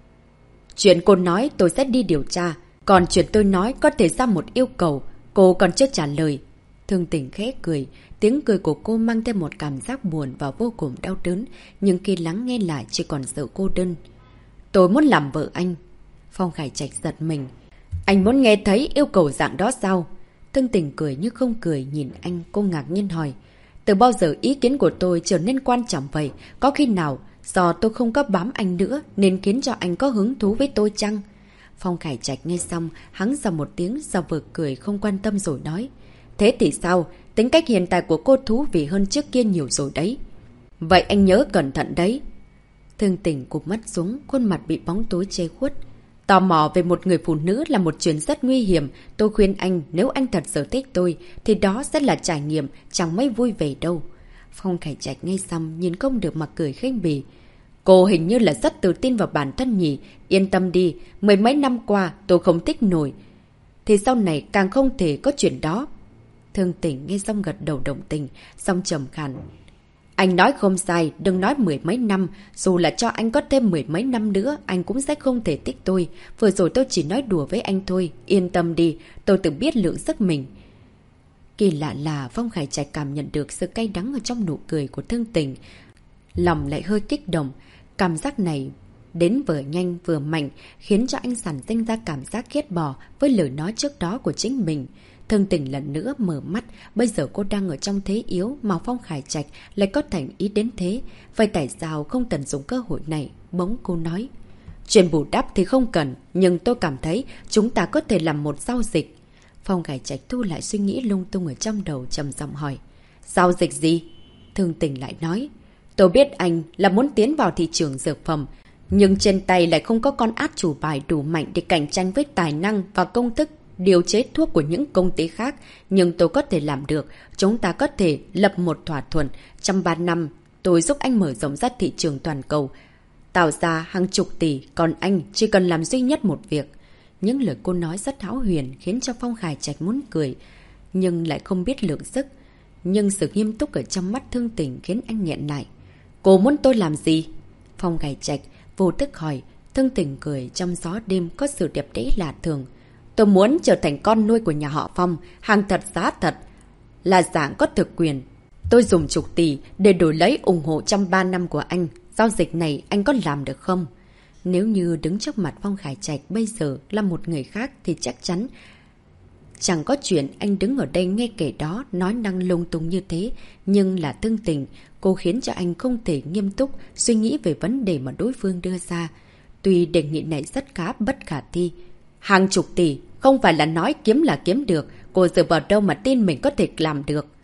Chuyện cô nói tôi sẽ đi điều tra, còn chuyện tôi nói có thể ra một yêu cầu, cô còn chưa trả lời. Thương Tình khẽ cười, tiếng cười của cô mang thêm một cảm giác buồn và vô cùng đau đớn, nhưng khi lắng nghe lại chỉ còn sự cô đơn. Tôi muốn làm vợ anh. Phong Khải Trạch giật mình. Anh muốn nghe thấy yêu cầu dạng đó sao? Thương Tình cười như không cười nhìn anh, cô ngạc nhiên hỏi. Từ bao giờ ý kiến của tôi trở nên quan trọng vậy? Có khi nào do tôi không có bám anh nữa nên khiến cho anh có hứng thú với tôi chăng? Phong Khải Trạch nghe xong, hắng ra một tiếng sau vừa cười không quan tâm rồi nói. Thế thì sao? Tính cách hiện tại của cô thú vị hơn trước kia nhiều rồi đấy. Vậy anh nhớ cẩn thận đấy. Thương Tình cụp mắt xuống, khuôn mặt bị bóng tối che khuất. Tò mò về một người phụ nữ là một chuyện rất nguy hiểm. Tôi khuyên anh, nếu anh thật sự thích tôi, thì đó sẽ là trải nghiệm, chẳng mấy vui vẻ đâu. Phong Khải Trạch nghe xong, nhìn không được mà cười khinh bỉ. Cô hình như là rất tự tin vào bản thân nhỉ. Yên tâm đi, mười mấy năm qua tôi không thích nổi, thì sau này càng không thể có chuyện đó. Thương Tình nghe xong gật đầu đồng tình, xong trầm khàn. Anh nói không sai, đừng nói mười mấy năm, dù là cho anh có thêm mười mấy năm nữa, anh cũng sẽ không thể thích tôi. Vừa rồi tôi chỉ nói đùa với anh thôi, yên tâm đi, tôi tự biết lượng sức mình. Kỳ lạ là Phong Khải Trạch cảm nhận được sự cay đắng ở trong nụ cười của Thương Tình. Lòng lại hơi kích động, cảm giác này đến vừa nhanh vừa mạnh, khiến cho anh sản sinh ra cảm giác ghét bỏ với lời nói trước đó của chính mình. Thương Tình lần nữa mở mắt, bây giờ cô đang ở trong thế yếu mà Phong Khải Trạch lại có thành ý đến thế. Vậy tại sao không tận dụng cơ hội này? Bỗng cô nói. Chuyện bù đắp thì không cần, nhưng tôi cảm thấy chúng ta có thể làm một giao dịch. Phong Khải Trạch thu lại suy nghĩ lung tung ở trong đầu, trầm giọng hỏi. Giao dịch gì? Thương Tình lại nói. Tôi biết anh là muốn tiến vào thị trường dược phẩm, nhưng trên tay lại không có con át chủ bài đủ mạnh để cạnh tranh với tài năng và công thức điều chế thuốc của những công ty khác. Nhưng tôi có thể làm được. Chúng ta có thể lập một thỏa thuận. Trong 3 năm, tôi giúp anh mở rộng ra thị trường toàn cầu, tạo ra hàng chục tỷ, còn anh chỉ cần làm duy nhất một việc. Những lời cô nói rất hão huyền, khiến cho Phong Khải Trạch muốn cười, nhưng lại không biết lượng sức. Nhưng sự nghiêm túc ở trong mắt Thương Tình khiến anh nghẹn lại. Cô muốn tôi làm gì? Phong Khải Trạch vô thức hỏi. Thương Tình cười, trong gió đêm có sự đẹp đẽ lạ thường. Tôi muốn trở thành con nuôi của nhà họ Phong, hàng thật giá thật, là dạng có thực quyền. Tôi dùng chục tỷ để đổi lấy ủng hộ trong 3 năm của anh. Giao dịch này anh có làm được không? Nếu như đứng trước mặt Phong Khải Trạch bây giờ là một người khác thì chắc chắn chẳng có chuyện anh đứng ở đây nghe kẻ đó nói năng lung tung như thế. Nhưng là Thương Tình, cô khiến cho anh không thể nghiêm túc suy nghĩ về vấn đề mà đối phương đưa ra. Tuy đề nghị này rất khá bất khả thi. Hàng chục tỷ, không phải là nói kiếm là kiếm được. Cô dựa vào đâu mà tin mình có thể làm được?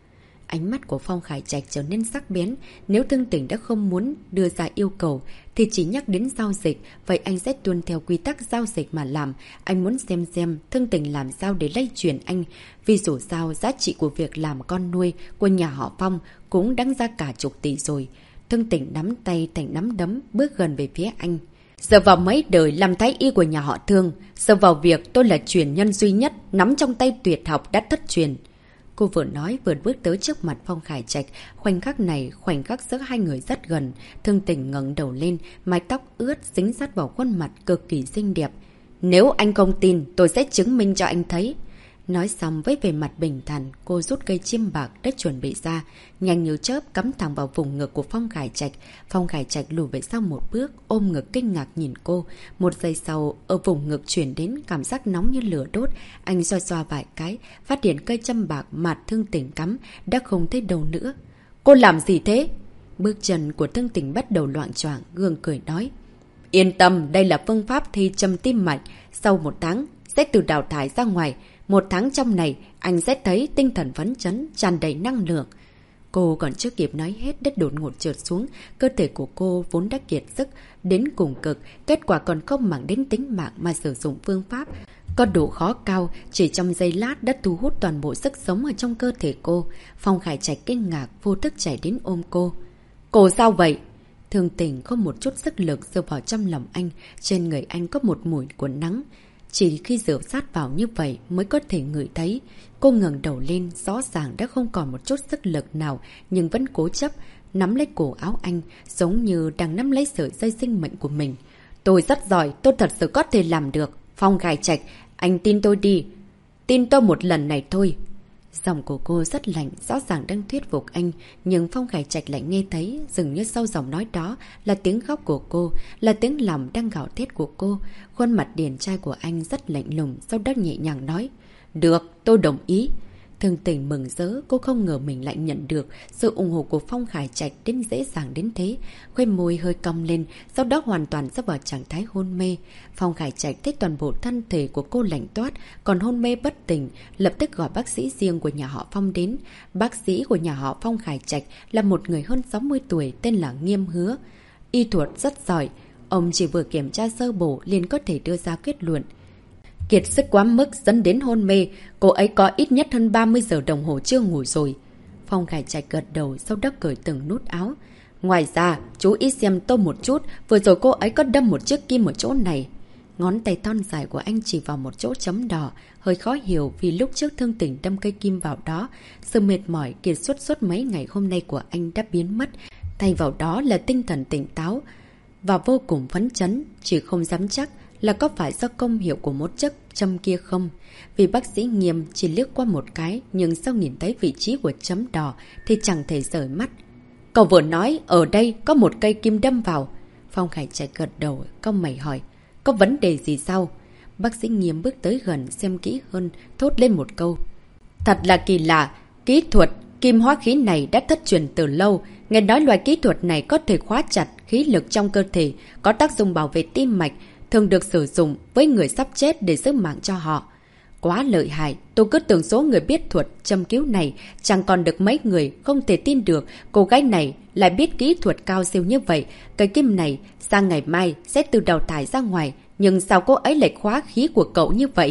Ánh mắt của Phong Khải Trạch trở nên sắc bén. Nếu Thương Tỉnh đã không muốn đưa ra yêu cầu thì chỉ nhắc đến giao dịch, vậy anh sẽ tuân theo quy tắc giao dịch mà làm. Anh muốn xem Thương Tỉnh làm sao để lay chuyển anh. Vì dù sao giá trị của việc làm con nuôi của nhà họ Phong cũng đáng ra cả chục tỷ rồi. Thương Tỉnh nắm tay thành nắm đấm bước gần về phía anh. Giờ vào mấy đời làm thái y của nhà họ Thương, giờ vào việc tôi là truyền nhân duy nhất nắm trong tay tuyệt học đã thất truyền. Cô vừa nói vừa bước tới trước mặt Phong Khải Trạch. Khoảnh khắc này, khoảnh khắc giữa hai người rất gần. Thương Tình ngẩng đầu lên, mái tóc ướt dính sát vào khuôn mặt cực kỳ xinh đẹp. Nếu anh không tin, tôi sẽ chứng minh cho anh thấy. Nói xong với vẻ mặt bình thản, cô rút cây chim bạc đã chuẩn bị ra, nhanh như chớp cắm thẳng vào vùng ngực của Phong Khải Trạch. Phong Khải Trạch lùi về sau một bước, ôm ngực kinh ngạc nhìn cô. Một giây sau, ở vùng ngực chuyển đến cảm giác nóng như lửa đốt. Anh xoa xoa vài cái, phát hiện cây châm bạc mạt Thương Tình cắm đã không thấy đâu nữa. Cô làm gì thế? Bước chân của Thương Tình bắt đầu loạng choạng, gượng cười nói. Yên tâm, đây là phương pháp thi châm tim mạch. Sau 1 tháng, sẽ tự đào thải ra ngoài. 1 tháng trong này, anh sẽ thấy tinh thần phấn chấn, tràn đầy năng lượng. Cô còn chưa kịp nói hết đất đột ngột trượt xuống. Cơ thể của cô vốn đã kiệt sức, đến cùng cực. Kết quả còn không màng đến tính mạng mà sử dụng phương pháp có độ khó cao, chỉ trong giây lát đã thu hút toàn bộ sức sống ở trong cơ thể cô. Phong Khải Trạch kinh ngạc, vô thức chạy đến ôm cô. Cô sao vậy? Thương Tình không một chút sức lực rơi vào trong lòng anh. Trên người anh có một mùi của nắng. Chỉ khi dựa sát vào như vậy mới có thể ngửi thấy. Cô ngẩng đầu lên, rõ ràng đã không còn một chút sức lực nào, nhưng vẫn cố chấp nắm lấy cổ áo anh, giống như đang nắm lấy sợi dây sinh mệnh của mình. Tôi rất giỏi, tôi thật sự có thể làm được. Phong Khải Trạch, anh tin tôi đi. Tin tôi một lần này thôi. Giọng của cô rất lạnh, rõ ràng đang thuyết phục anh, nhưng Phong Khải Trạch lại nghe thấy, dường như sau giọng nói đó là tiếng khóc của cô, là tiếng lòng đang gào thét của cô. Khuôn mặt điển trai của anh rất lạnh lùng, sau đó nhẹ nhàng nói. Được, tôi đồng ý. Thương Tình mừng rỡ, cô không ngờ mình lại nhận được sự ủng hộ của Phong Khải Trạch đến dễ dàng đến thế. Khóe môi hơi cong lên, sau đó hoàn toàn rơi vào trạng thái hôn mê. Phong Khải Trạch thấy toàn bộ thân thể của cô lạnh toát, còn hôn mê bất tỉnh, lập tức gọi bác sĩ riêng của nhà họ Phong đến. Bác sĩ của nhà họ Phong Khải Trạch là một người hơn 60 tuổi tên là Nghiêm Hứa. Y thuật rất giỏi, ông chỉ vừa kiểm tra sơ bộ liền có thể đưa ra kết luận. Kiệt sức quá mức dẫn đến hôn mê, cô ấy có ít nhất hơn 30 giờ đồng hồ chưa ngủ rồi. Phong Khải Trạch gật đầu, sau đó cởi từng nút áo. Ngoài ra, chú ý xem tôi một chút, vừa rồi cô ấy có đâm một chiếc kim ở chỗ này. Ngón tay thon dài của anh chỉ vào một chỗ chấm đỏ, hơi khó hiểu vì lúc trước Thương Tình đâm cây kim vào đó. Sự mệt mỏi kiệt suốt mấy ngày hôm nay của anh đã biến mất, thay vào đó là tinh thần tỉnh táo và vô cùng phấn chấn, chỉ không dám chắc là có phải do công hiệu của một chất châm kia không. Vì bác sĩ Nghiêm chỉ liếc qua một cái, nhưng sau nhìn thấy vị trí của chấm đỏ thì chẳng thể rời mắt. Cậu vừa nói ở đây có một cây kim đâm vào. Phong Khải Trạch gật đầu, cong mày hỏi. Có vấn đề gì sao? Bác sĩ Nghiêm bước tới gần xem kỹ hơn, thốt lên một câu. Thật là kỳ lạ, kỹ thuật kim hóa khí này đã thất truyền từ lâu. Nghe nói loại kỹ thuật này có thể khóa chặt khí lực trong cơ thể, có tác dụng bảo vệ tim mạch, thường được sử dụng với người sắp chết để giữ mạng cho họ. Quá lợi hại, tôi cứ tưởng số người biết thuật châm cứu này chẳng còn được mấy người, không thể tin được cô gái này lại biết kỹ thuật cao siêu như vậy. Cây kim này sang ngày mai sẽ tự đào thải ra ngoài, nhưng sao cô ấy lại khóa khí của cậu như vậy?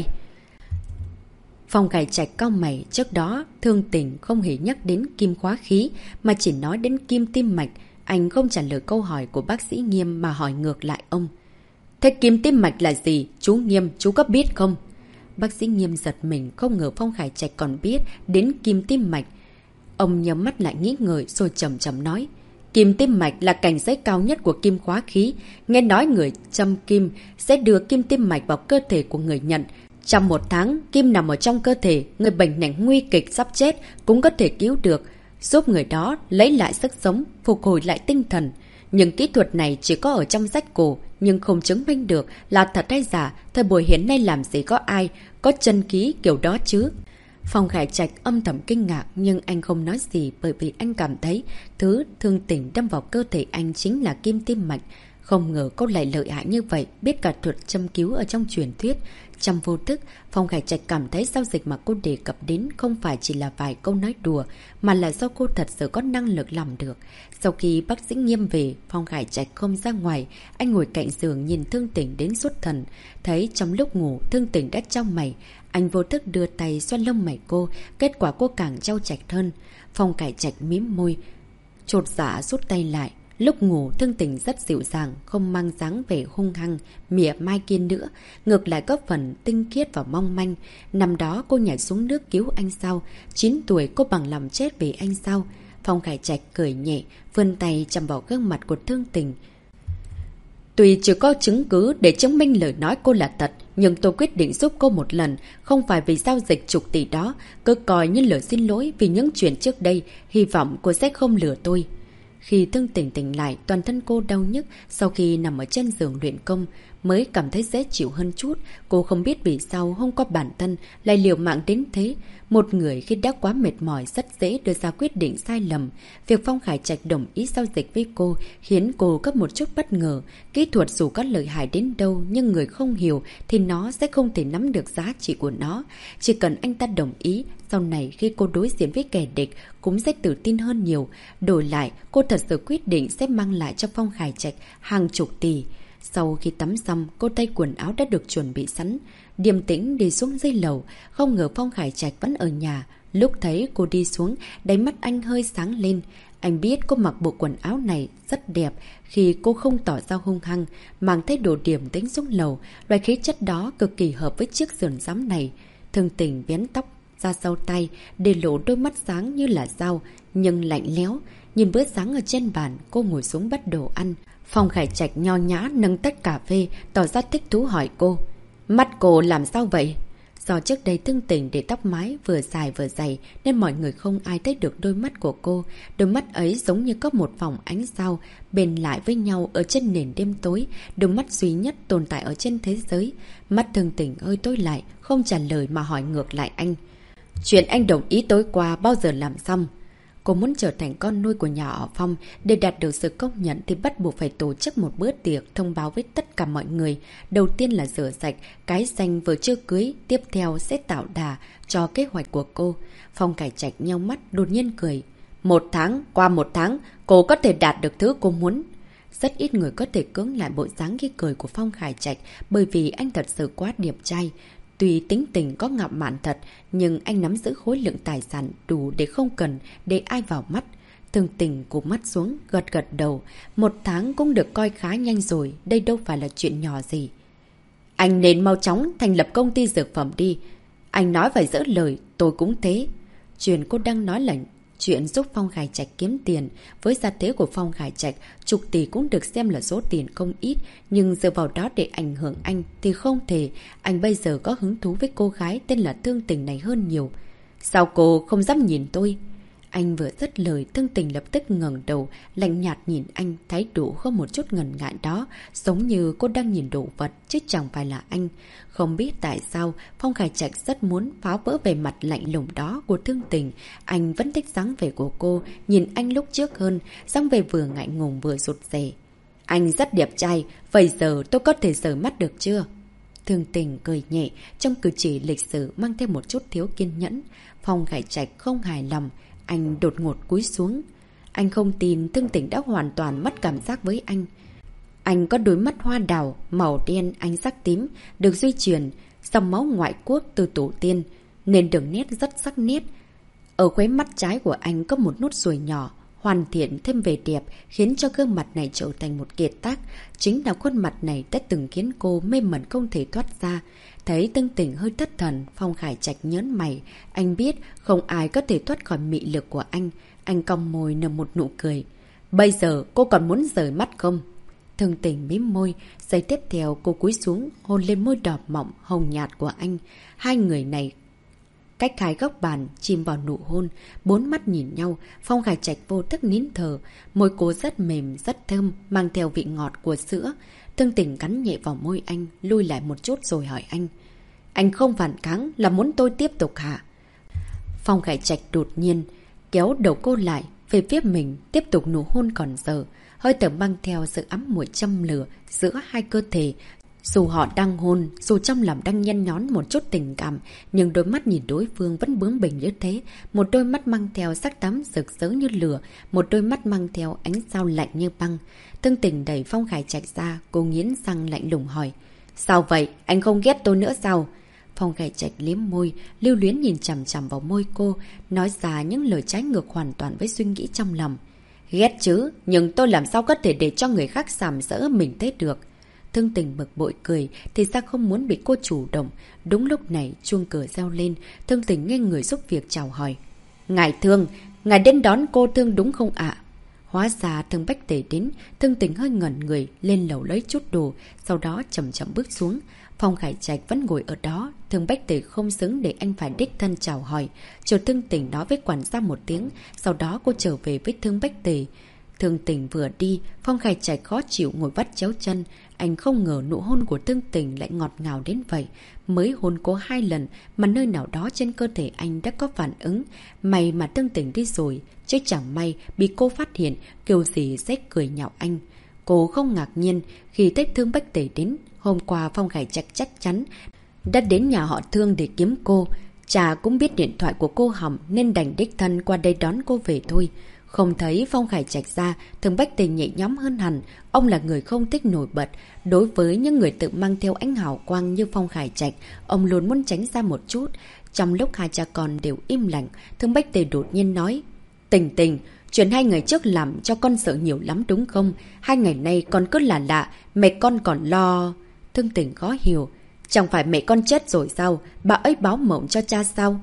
Phong Khải Trạch cau mày, trước đó Thương Tình không hề nhắc đến kim khóa khí mà chỉ nói đến kim tim mạch. Anh không trả lời câu hỏi của bác sĩ Nghiêm mà hỏi ngược lại ông. Thế kim tim mạch là gì? Chú Nghiêm, chú có biết không? Bác sĩ Nghiêm giật mình, không ngờ Phong Khải Trạch còn biết đến kim tim mạch. Ông nhắm mắt lại nghĩ ngợi rồi chậm chậm nói. Kim tim mạch là cảnh giới cao nhất của kim khóa khí. Nghe nói người châm kim sẽ đưa kim tim mạch vào cơ thể của người nhận. Trong 1 tháng, kim nằm ở trong cơ thể, người bệnh nặng nguy kịch sắp chết cũng có thể cứu được, giúp người đó lấy lại sức sống, phục hồi lại tinh thần. Nhưng kỹ thuật này chỉ có ở trong sách cổ, nhưng không chứng minh được là thật hay giả. Thời buổi hiện nay làm gì có ai có chân khí kiểu đó chứ? Phong Khải Trạch âm thầm kinh ngạc, nhưng anh không nói gì bởi vì anh cảm thấy thứ Thương Tình đâm vào cơ thể anh chính là kim tim mạch. Không ngờ cô lại lợi hại như vậy, biết cả thuật châm cứu ở trong truyền thuyết. Trong vô thức, Phong Khải Trạch cảm thấy giao dịch mà cô đề cập đến không phải chỉ là vài câu nói đùa, mà là do cô thật sự có năng lực làm được. Sau khi bác sĩ Nghiêm về, Phong Khải Trạch không ra ngoài, anh ngồi cạnh giường nhìn Thương Tỉnh đến xuất thần. Thấy trong lúc ngủ, Thương Tỉnh đã chau mày, anh vô thức đưa tay xoa lông mày cô, kết quả cô càng trau chạch hơn. Phong Khải Trạch mím môi, chột dạ rút tay lại. Lúc ngủ, Thương Tình rất dịu dàng, không mang dáng vẻ hung hăng, mỉa mai kia nữa. Ngược lại có phần tinh khiết và mong manh. Năm đó cô nhảy xuống nước cứu anh sao? 9 tuổi cô bằng lòng chết vì anh sao? Phong Khải Trạch cười nhẹ, vươn tay chạm vào gương mặt của Thương Tình. Tuy chưa có chứng cứ để chứng minh lời nói cô là thật, nhưng tôi quyết định giúp cô một lần, không phải vì giao dịch chục tỷ đó. Cứ coi như lời xin lỗi vì những chuyện trước đây, hy vọng cô sẽ không lừa tôi. Khi Thương Tình tỉnh lại, toàn thân cô đau nhức, sau khi nằm ở trên giường luyện công mới cảm thấy dễ chịu hơn chút. Cô không biết vì sao hôm qua bản thân lại liều mạng đến thế. Một người khi đã quá mệt mỏi rất dễ đưa ra quyết định sai lầm. Việc Phong Khải Trạch đồng ý giao dịch với cô khiến cô có một chút bất ngờ. Kỹ thuật dù có lợi hại đến đâu, nhưng người không hiểu thì nó sẽ không thể nắm được giá trị của nó. Chỉ cần anh ta đồng ý, sau này khi cô đối diện với kẻ địch cũng sẽ tự tin hơn nhiều. Đổi lại, cô thật sự quyết định sẽ mang lại cho Phong Khải Trạch hàng chục tỷ. Sau khi tắm xong, cô thay quần áo đã được chuẩn bị sẵn. Điềm tĩnh đi xuống dưới lầu, không ngờ Phong Khải Trạch vẫn ở nhà. Lúc thấy cô đi xuống, đáy mắt anh hơi sáng lên. Anh biết cô mặc bộ quần áo này rất đẹp khi cô không tỏ ra hung hăng, mang thái độ điềm tĩnh xuống lầu. Loại khí chất đó cực kỳ hợp với chiếc giường giám này. Thương Tình vén tóc ra sau tay, để lộ đôi mắt sáng như là dao, nhưng lạnh lẽo. Nhìn bữa sáng ở trên bàn, cô ngồi xuống bắt đồ ăn. Phong Khải Trạch nho nhã nâng tách cà phê, tỏ ra thích thú hỏi cô. Mắt cô làm sao vậy? Do trước đây Thương Tình để tóc mái vừa dài vừa dày nên mọi người không ai thấy được đôi mắt của cô. Đôi mắt ấy giống như có một vòng ánh sao bền lại với nhau ở trên nền đêm tối. Đôi mắt duy nhất tồn tại ở trên thế giới. Mắt Thương Tình hơi tối lại, không trả lời mà hỏi ngược lại anh. Chuyện anh đồng ý tối qua bao giờ làm xong? Cô muốn trở thành con nuôi của nhà họ Phong. Để đạt được sự công nhận thì bắt buộc phải tổ chức một bữa tiệc thông báo với tất cả mọi người. Đầu tiên là rửa sạch cái danh vừa chưa cưới, tiếp theo sẽ tạo đà cho kế hoạch của cô. Phong Khải Trạch nheo mắt đột nhiên cười. Qua một tháng, cô có thể đạt được thứ cô muốn. Rất ít người có thể cưỡng lại bộ dáng khi cười của Phong Khải Trạch bởi vì anh thật sự quá đẹp trai. Tuy tính tình có ngạo mạn thật, nhưng anh nắm giữ khối lượng tài sản đủ để không cần để ai vào mắt. Thương Tình cụp mắt xuống, gật gật đầu. 1 tháng cũng được coi khá nhanh rồi, đây đâu phải là chuyện nhỏ gì. Anh nên mau chóng thành lập công ty dược phẩm đi. Anh nói phải giữ lời, tôi cũng thế. Chuyện cô đang nói là chuyện giúp Phong Khải Trạch kiếm tiền. Với gia thế của Phong Khải Trạch, chục tỷ cũng được xem là số tiền không ít. Nhưng dựa vào đó để ảnh hưởng anh thì không thể. Anh bây giờ có hứng thú với cô gái tên là Thương Tình này hơn nhiều. Sao cô không dám nhìn tôi? Anh vừa dứt lời, Thương Tình lập tức ngẩng đầu, lạnh nhạt nhìn anh, thái độ không một chút ngần ngại đó, giống như cô đang nhìn đồ vật, chứ chẳng phải là anh. Không biết tại sao, Phong Khải Trạch rất muốn phá vỡ về mặt lạnh lùng đó của Thương Tình. Anh vẫn thích dáng vẻ của cô, nhìn anh lúc trước hơn, dáng vẻ vừa ngại ngùng vừa rụt rè. Anh rất đẹp trai, vậy giờ tôi có thể rời mắt được chưa? Thương Tình cười nhẹ, trong cử chỉ lịch sử mang thêm một chút thiếu kiên nhẫn. Phong Khải Trạch không hài lòng. Anh đột ngột cúi xuống. Anh không tin Thương Tình đã hoàn toàn mất cảm giác với anh. Anh có đôi mắt hoa đào, màu đen ánh sắc tím, được di truyền, dòng máu ngoại quốc từ tổ tiên, nên đường nét rất sắc nét. Ở khóe mắt trái của anh có một nốt ruồi nhỏ, hoàn thiện thêm vẻ đẹp, khiến cho gương mặt này trở thành một kiệt tác. Chính là khuôn mặt này đã từng khiến cô mê mẩn không thể thoát ra. Thấy Thương Tình hơi thất thần, Phong Khải Trạch nhớn mày. Anh biết không ai có thể thoát khỏi mị lực của anh. Anh cong môi nở một nụ cười. Bây giờ cô còn muốn rời mắt không? Thương Tình mím môi. Giây tiếp theo cô cúi xuống hôn lên môi đỏ mọng hồng nhạt của anh. Hai người này cách hai góc bàn chìm vào nụ hôn. 4 mắt nhìn nhau. Phong Khải Trạch vô thức nín thở. Môi cô rất mềm rất thơm, mang theo vị ngọt của sữa. Thương Tình cắn nhẹ vào môi anh, lui lại một chút rồi hỏi anh. Anh không phản kháng là muốn tôi tiếp tục hả? Phong Khải Trạch đột nhiên kéo đầu cô lại về phía mình, tiếp tục nụ hôn còn dở. Hơi thở mang theo sự ấm muội châm lửa giữa hai cơ thể. Dù họ đang hôn, dù trong lòng đang nhăn nhón một chút tình cảm, nhưng đôi mắt nhìn đối phương vẫn bướng bỉnh như thế. Một đôi mắt mang theo sắc tắm rực rỡ như lửa, một đôi mắt mang theo ánh sao lạnh như băng. Thương Tình đẩy Phong Khải Trạch ra, cô nghiến răng lạnh lùng hỏi. Sao vậy? Anh không ghét tôi nữa sao? Phong Khải Trạch liếm môi, lưu luyến nhìn chằm chằm vào môi cô, nói ra những lời trái ngược hoàn toàn với suy nghĩ trong lòng. Ghét chứ, nhưng tôi làm sao có thể để cho người khác sàm sỡ mình thế được? Thương Tình bực bội cười, thì ra không muốn bị cô chủ động. Đúng lúc này, chuông cửa reo lên, Thương Tình nghe người giúp việc chào hỏi. Ngài Thương, ngài đến đón cô Thương đúng không ạ? Hóa ra Thương Bách Tề đến, Thương Tình hơi ngẩn người, lên lầu lấy chút đồ, sau đó chậm chậm bước xuống. Phong Khải Trạch vẫn ngồi ở đó, Thương Bách Tề không xứng để anh phải đích thân chào hỏi. Chờ Thương Tình nói với quản gia một tiếng, sau đó cô trở về với Thương Bách Tề. Thương Tình vừa đi, Phong Khải Trạch khó chịu ngồi vắt chéo chân. Anh không ngờ nụ hôn của Thương Tình lại ngọt ngào đến vậy. Mới hôn cô 2 lần mà nơi nào đó trên cơ thể anh đã có phản ứng. May mà Thương Tình đi rồi, chứ chẳng may bị cô phát hiện, kiểu gì sẽ cười nhạo anh. Cô không ngạc nhiên khi thấy Thương Bách Tề đến. Hôm qua Phong Khải Trạch chắc chắn đã đến nhà họ Thương để kiếm cô. Cha cũng biết điện thoại của cô hỏng nên đành đích thân qua đây đón cô về thôi. Không thấy Phong Khải Trạch ra, Thương Bách Tề nhẹ nhõm hơn hẳn. Ông là người không thích nổi bật. Đối với những người tự mang theo ánh hào quang như Phong Khải Trạch, ông luôn muốn tránh ra một chút. Trong lúc hai cha con đều im lặng, Thương Bách Tề đột nhiên nói. Tình Tình, chuyện 2 ngày trước làm cho con sợ nhiều lắm đúng không? 2 ngày nay con cứ lạ lạ, mẹ con còn lo... Thương Tình khó hiểu. Chẳng phải mẹ con chết rồi sao? Bà ấy báo mộng cho cha sao?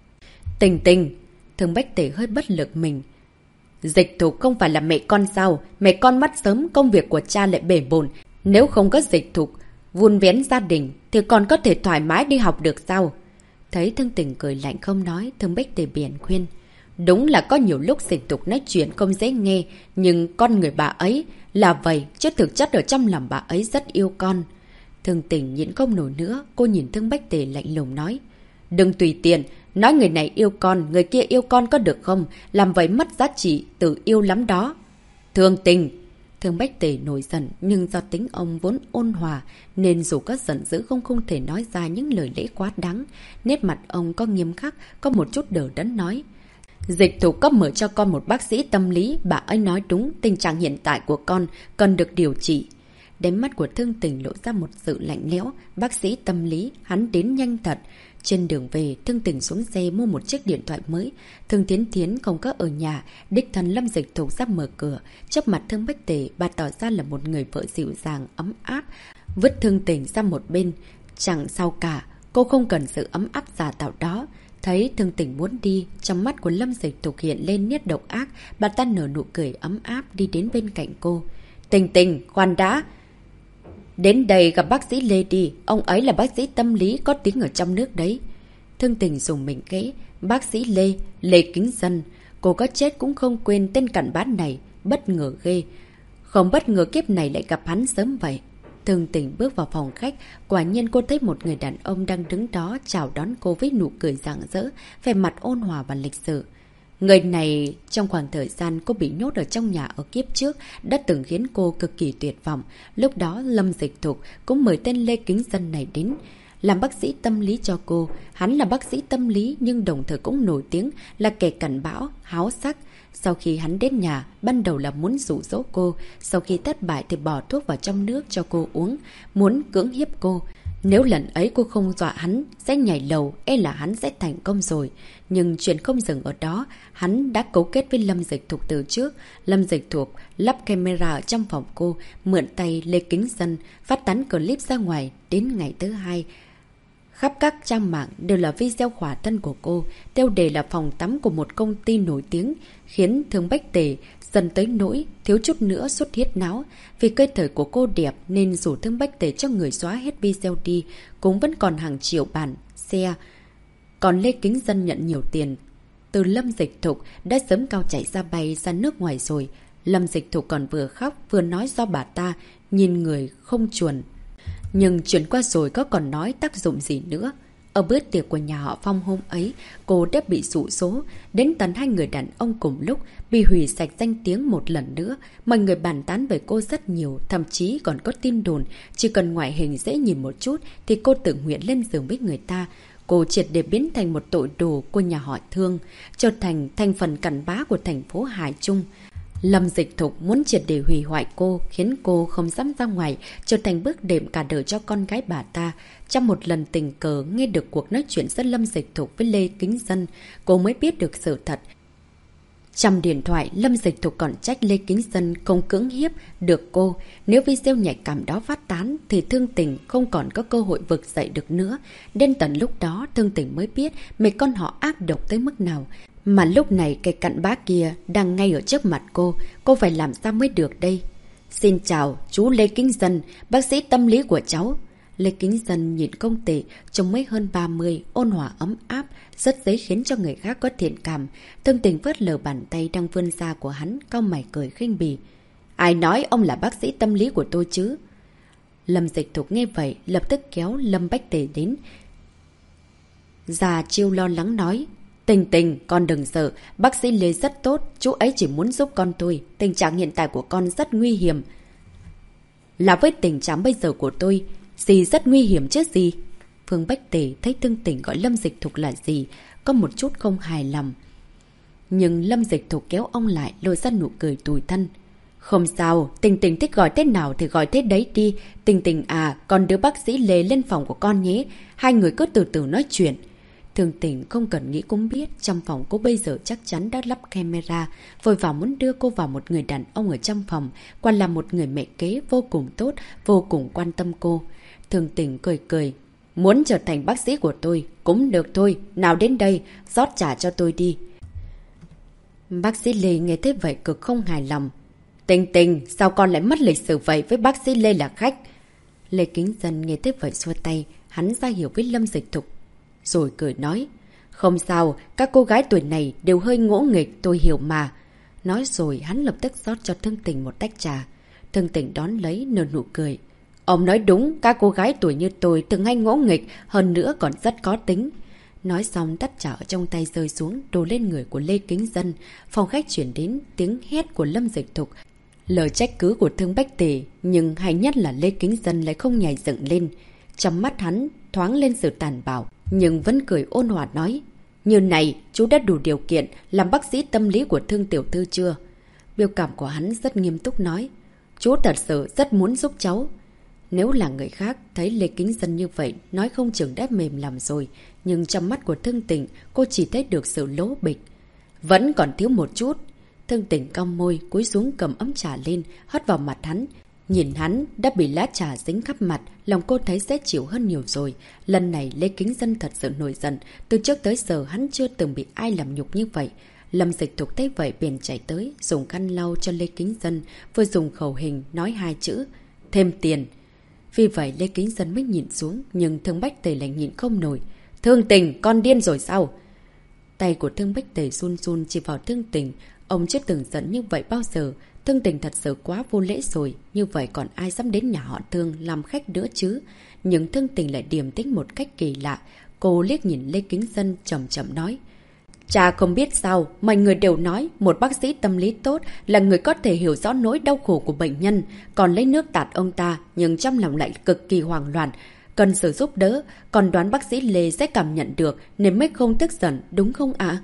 Tình Tình, Thương Bách Tề hơi bất lực mình. Dịch Thục không phải là mẹ con sao? Mẹ con mất sớm, công việc của cha lại bể bộn. Nếu không có Dịch Thục vun vén gia đình thì còn có thể thoải mái đi học được sao? Thấy Thương Tình cười lạnh không nói, Thương Bách Tề biển khuyên. Đúng là có nhiều lúc Dịch Thục nói chuyện không dễ nghe, nhưng con người bà ấy là vậy, chứ thực chất ở trong lòng bà ấy rất yêu con. Thương Tình nhịn không nổi nữa, cô nhìn Thương Bách Tề lạnh lùng nói. Đừng tùy tiện, nói người này yêu con, người kia yêu con có được không? Làm vậy mất giá trị, tự yêu lắm đó. Thương Tình! Thương Bách Tề nổi giận, nhưng do tính ông vốn ôn hòa, nên dù có giận dữ không thể nói ra những lời lẽ quá đáng. Nét mặt ông có nghiêm khắc, có một chút đờ đẫn nói. Dịch Thục có mở cho con một bác sĩ tâm lý, bà ấy nói đúng, tình trạng hiện tại của con cần được điều trị. Đáy mắt của Thương Tình lộ ra một sự lạnh lẽo. Bác sĩ tâm lý, hắn đến nhanh thật. Trên đường về, Thương Tình xuống xe mua một chiếc điện thoại mới. Thương Thiến Thiến không có ở nhà, đích thân Lâm Dịch Thục sắp mở cửa. Trước mặt Thương Bách Tề, bà tỏ ra là một người vợ dịu dàng, ấm áp, vứt Thương Tình sang một bên. Chẳng sao cả, cô không cần sự ấm áp giả tạo đó. Thấy Thương Tình muốn đi, trong mắt của Lâm Dịch Thục hiện lên nét độc ác, bà ta nở nụ cười ấm áp đi đến bên cạnh cô. Tình Tình, khoan đã! Đến đây gặp bác sĩ Lê đi, ông ấy là bác sĩ tâm lý có tiếng ở trong nước đấy. Thương Tình dùng mình kỹ, bác sĩ Lê, Lê Kính Dân. Cô có chết cũng không quên tên cặn bát này, bất ngờ ghê. Không bất ngờ kiếp này lại gặp hắn sớm vậy. Thương Tình bước vào phòng khách, quả nhiên cô thấy một người đàn ông đang đứng đó chào đón cô với nụ cười rạng rỡ, vẻ mặt ôn hòa và lịch sự. Người này, trong khoảng thời gian cô bị nhốt ở trong nhà ở kiếp trước, đã từng khiến cô cực kỳ tuyệt vọng. Lúc đó, Lâm Dịch Thục cũng mời tên Lê Kính Dân này đến làm bác sĩ tâm lý cho cô. Hắn là bác sĩ tâm lý nhưng đồng thời cũng nổi tiếng là kẻ cặn bã, háo sắc. Sau khi hắn đến nhà, ban đầu là muốn dụ dỗ cô, sau khi thất bại thì bỏ thuốc vào trong nước cho cô uống, muốn cưỡng hiếp cô. Nếu lần ấy cô không dọa hắn, sẽ nhảy lầu, là hắn sẽ thành công rồi. Nhưng chuyện không dừng ở đó, hắn đã cấu kết với Lâm Dịch Thục từ trước. Lâm Dịch Thục lắp camera ở trong phòng cô, mượn tay Lê Kính Dân, phát tán clip ra ngoài. Đến ngày thứ 2, khắp các trang mạng đều là video khỏa thân của cô, tiêu đề là phòng tắm của một công ty nổi tiếng, khiến Thương Bách Tề dần tới nỗi thiếu chút nữa xuất huyết não. Vì cơ thể của cô đẹp nên dù Thương Bách Tề cho người xóa hết video đi, cũng vẫn còn hàng triệu bản xe. Còn Lê Kính Dân nhận nhiều tiền từ Lâm Dịch Thục, đã sớm cao chạy ra bay ra nước ngoài rồi. Lâm Dịch Thục còn vừa khóc vừa nói do bà ta nhìn người không chuẩn. Nhưng chuyện qua rồi có còn nói tác dụng gì nữa. Ở bữa tiệc của nhà họ Phong hôm ấy, cô đã bị dụ dỗ, đến tận 2 người đàn ông cùng lúc, bị hủy sạch danh tiếng một lần nữa. Mọi người bàn tán về cô rất nhiều, thậm chí còn có tin đồn, chỉ cần ngoại hình dễ nhìn một chút thì cô tự nguyện lên giường với người ta. Cô triệt để biến thành một tội đồ của nhà họ Thương, trở thành thành phần cặn bã của thành phố Hải Trung. Lâm Dịch Thục muốn triệt để hủy hoại cô, khiến cô không dám ra ngoài, trở thành bước đệm cả đời cho con gái bà ta. Trong một lần tình cờ nghe được cuộc nói chuyện giữa Lâm Dịch Thục với Lê Kính Dân, cô mới biết được sự thật. Trong điện thoại, Lâm Dịch Thục còn trách Lê Kính Dân không cưỡng hiếp được cô. Nếu video nhạy cảm đó phát tán, thì Thương Tình không còn có cơ hội vực dậy được nữa. Đến tận lúc đó, Thương Tình mới biết mấy con họ ác độc tới mức nào. Mà lúc này cái cặn bã kia đang ngay ở trước mặt cô phải làm sao mới được đây? Xin chào, chú Lê Kính Dân, bác sĩ tâm lý của cháu. Lê Kính Dân nhìn không tệ, trông mới hơn 30, ôn hòa ấm áp, rất dễ khiến cho người khác có thiện cảm. Thương Tình vớt lờ bàn tay đang vươn ra của hắn, cau mày cười khinh bỉ. Ai nói ông là bác sĩ tâm lý của tôi chứ? Lâm Dịch Thục nghe vậy, lập tức kéo Lâm Bách Tề đến. Già chiêu lo lắng nói. Tình Tình, con đừng sợ, bác sĩ Lê rất tốt, chú ấy chỉ muốn giúp con tôi. Tình trạng hiện tại của con rất nguy hiểm. Là với tình trạng bây giờ của tôi, gì rất nguy hiểm chứ gì? Phương Bách Tề thấy Thương Tình gọi Lâm Dịch Thục là gì, có một chút không hài lòng. Nhưng Lâm Dịch Thục kéo ông lại, lôi ra nụ cười tủi thân. Không sao, Tình Tình thích gọi thế nào thì gọi thế đấy đi. Tình Tình à, con đưa bác sĩ Lê lên phòng của con nhé. Hai người cứ từ từ nói chuyện. Thương Tình không cần nghĩ cũng biết trong phòng cô bây giờ chắc chắn đã lắp camera, vội vàng muốn đưa cô vào một người đàn ông ở trong phòng, quả là một người mẹ kế vô cùng tốt, vô cùng quan tâm cô. Thương Tình cười cười, muốn trở thành bác sĩ của tôi, cũng được thôi, nào đến đây, rót trà cho tôi đi. Bác sĩ Lê nghe thế vậy cực không hài lòng. Tình Tình, sao con lại mất lịch sử vậy với bác sĩ Lê là khách? Lê Kính Dân nghe thế vậy xua tay, hắn ra hiểu với Lâm Dịch Thục. Rồi cười nói, không sao, các cô gái tuổi này đều hơi ngỗ nghịch, tôi hiểu mà. Nói rồi hắn lập tức rót cho Thương Tình một tách trà. Thương Tình đón lấy nở nụ cười. Ông nói đúng, các cô gái tuổi như tôi từng hay ngỗ nghịch, hơn nữa còn rất có tính. Nói xong tách trà ở trong tay rơi xuống, đổ lên người của Lê Kính Dân. Phòng khách chuyển đến tiếng hét của Lâm Dịch Thục. Lời trách cứ của Thương Bách Tề, nhưng hay nhất là Lê Kính Dân lại không nhảy dựng lên. Trong mắt hắn thoáng lên sự tàn bạo, nhưng vẫn cười ôn hòa nói. Như này, chú đã đủ điều kiện làm bác sĩ tâm lý của Thương tiểu thư chưa? Biểu cảm của hắn rất nghiêm túc nói. Chú thật sự rất muốn giúp cháu. Nếu là người khác, thấy Lê Kính Dân như vậy, nói không chừng đã mềm lòng rồi. Nhưng trong mắt của Thương Tình, cô chỉ thấy được sự lố bịch. Vẫn còn thiếu một chút. Thương Tình cong môi, cúi xuống cầm ấm trà lên, hất vào mặt hắn. Nhìn hắn đã bị lá trà dính khắp mặt, lòng cô thấy dễ chịu hơn nhiều rồi. Lần này Lê Kính Dân thật sự nổi giận. Từ trước tới giờ hắn chưa từng bị ai làm nhục như vậy. Lâm Dịch Thục thấy vậy bèn chạy tới, dùng khăn lau cho Lê Kính Dân, vừa dùng khẩu hình nói hai chữ. Thêm tiền. Vì vậy Lê Kính Dân mới nhìn xuống, nhưng Thương Bách Tề lại nhìn không nổi. Thương Tình, con điên rồi sao? Tay của Thương Bách Tề run run chỉ vào Thương Tình. Ông chưa từng giận như vậy bao giờ. Thương Tình thật sự quá vô lễ rồi, như vậy còn ai dám đến nhà họ Thương làm khách nữa chứ? Nhưng Thương Tình lại điềm tĩnh một cách kỳ lạ. Cô liếc nhìn Lê Kính Dân chậm chậm nói. Cha không biết sao, mọi người đều nói một bác sĩ tâm lý tốt là người có thể hiểu rõ nỗi đau khổ của bệnh nhân, còn lấy nước tạt ông ta, nhưng trong lòng lại cực kỳ hoảng loạn. Cần sự giúp đỡ, còn đoán bác sĩ Lê sẽ cảm nhận được nên mới không tức giận, đúng không ạ?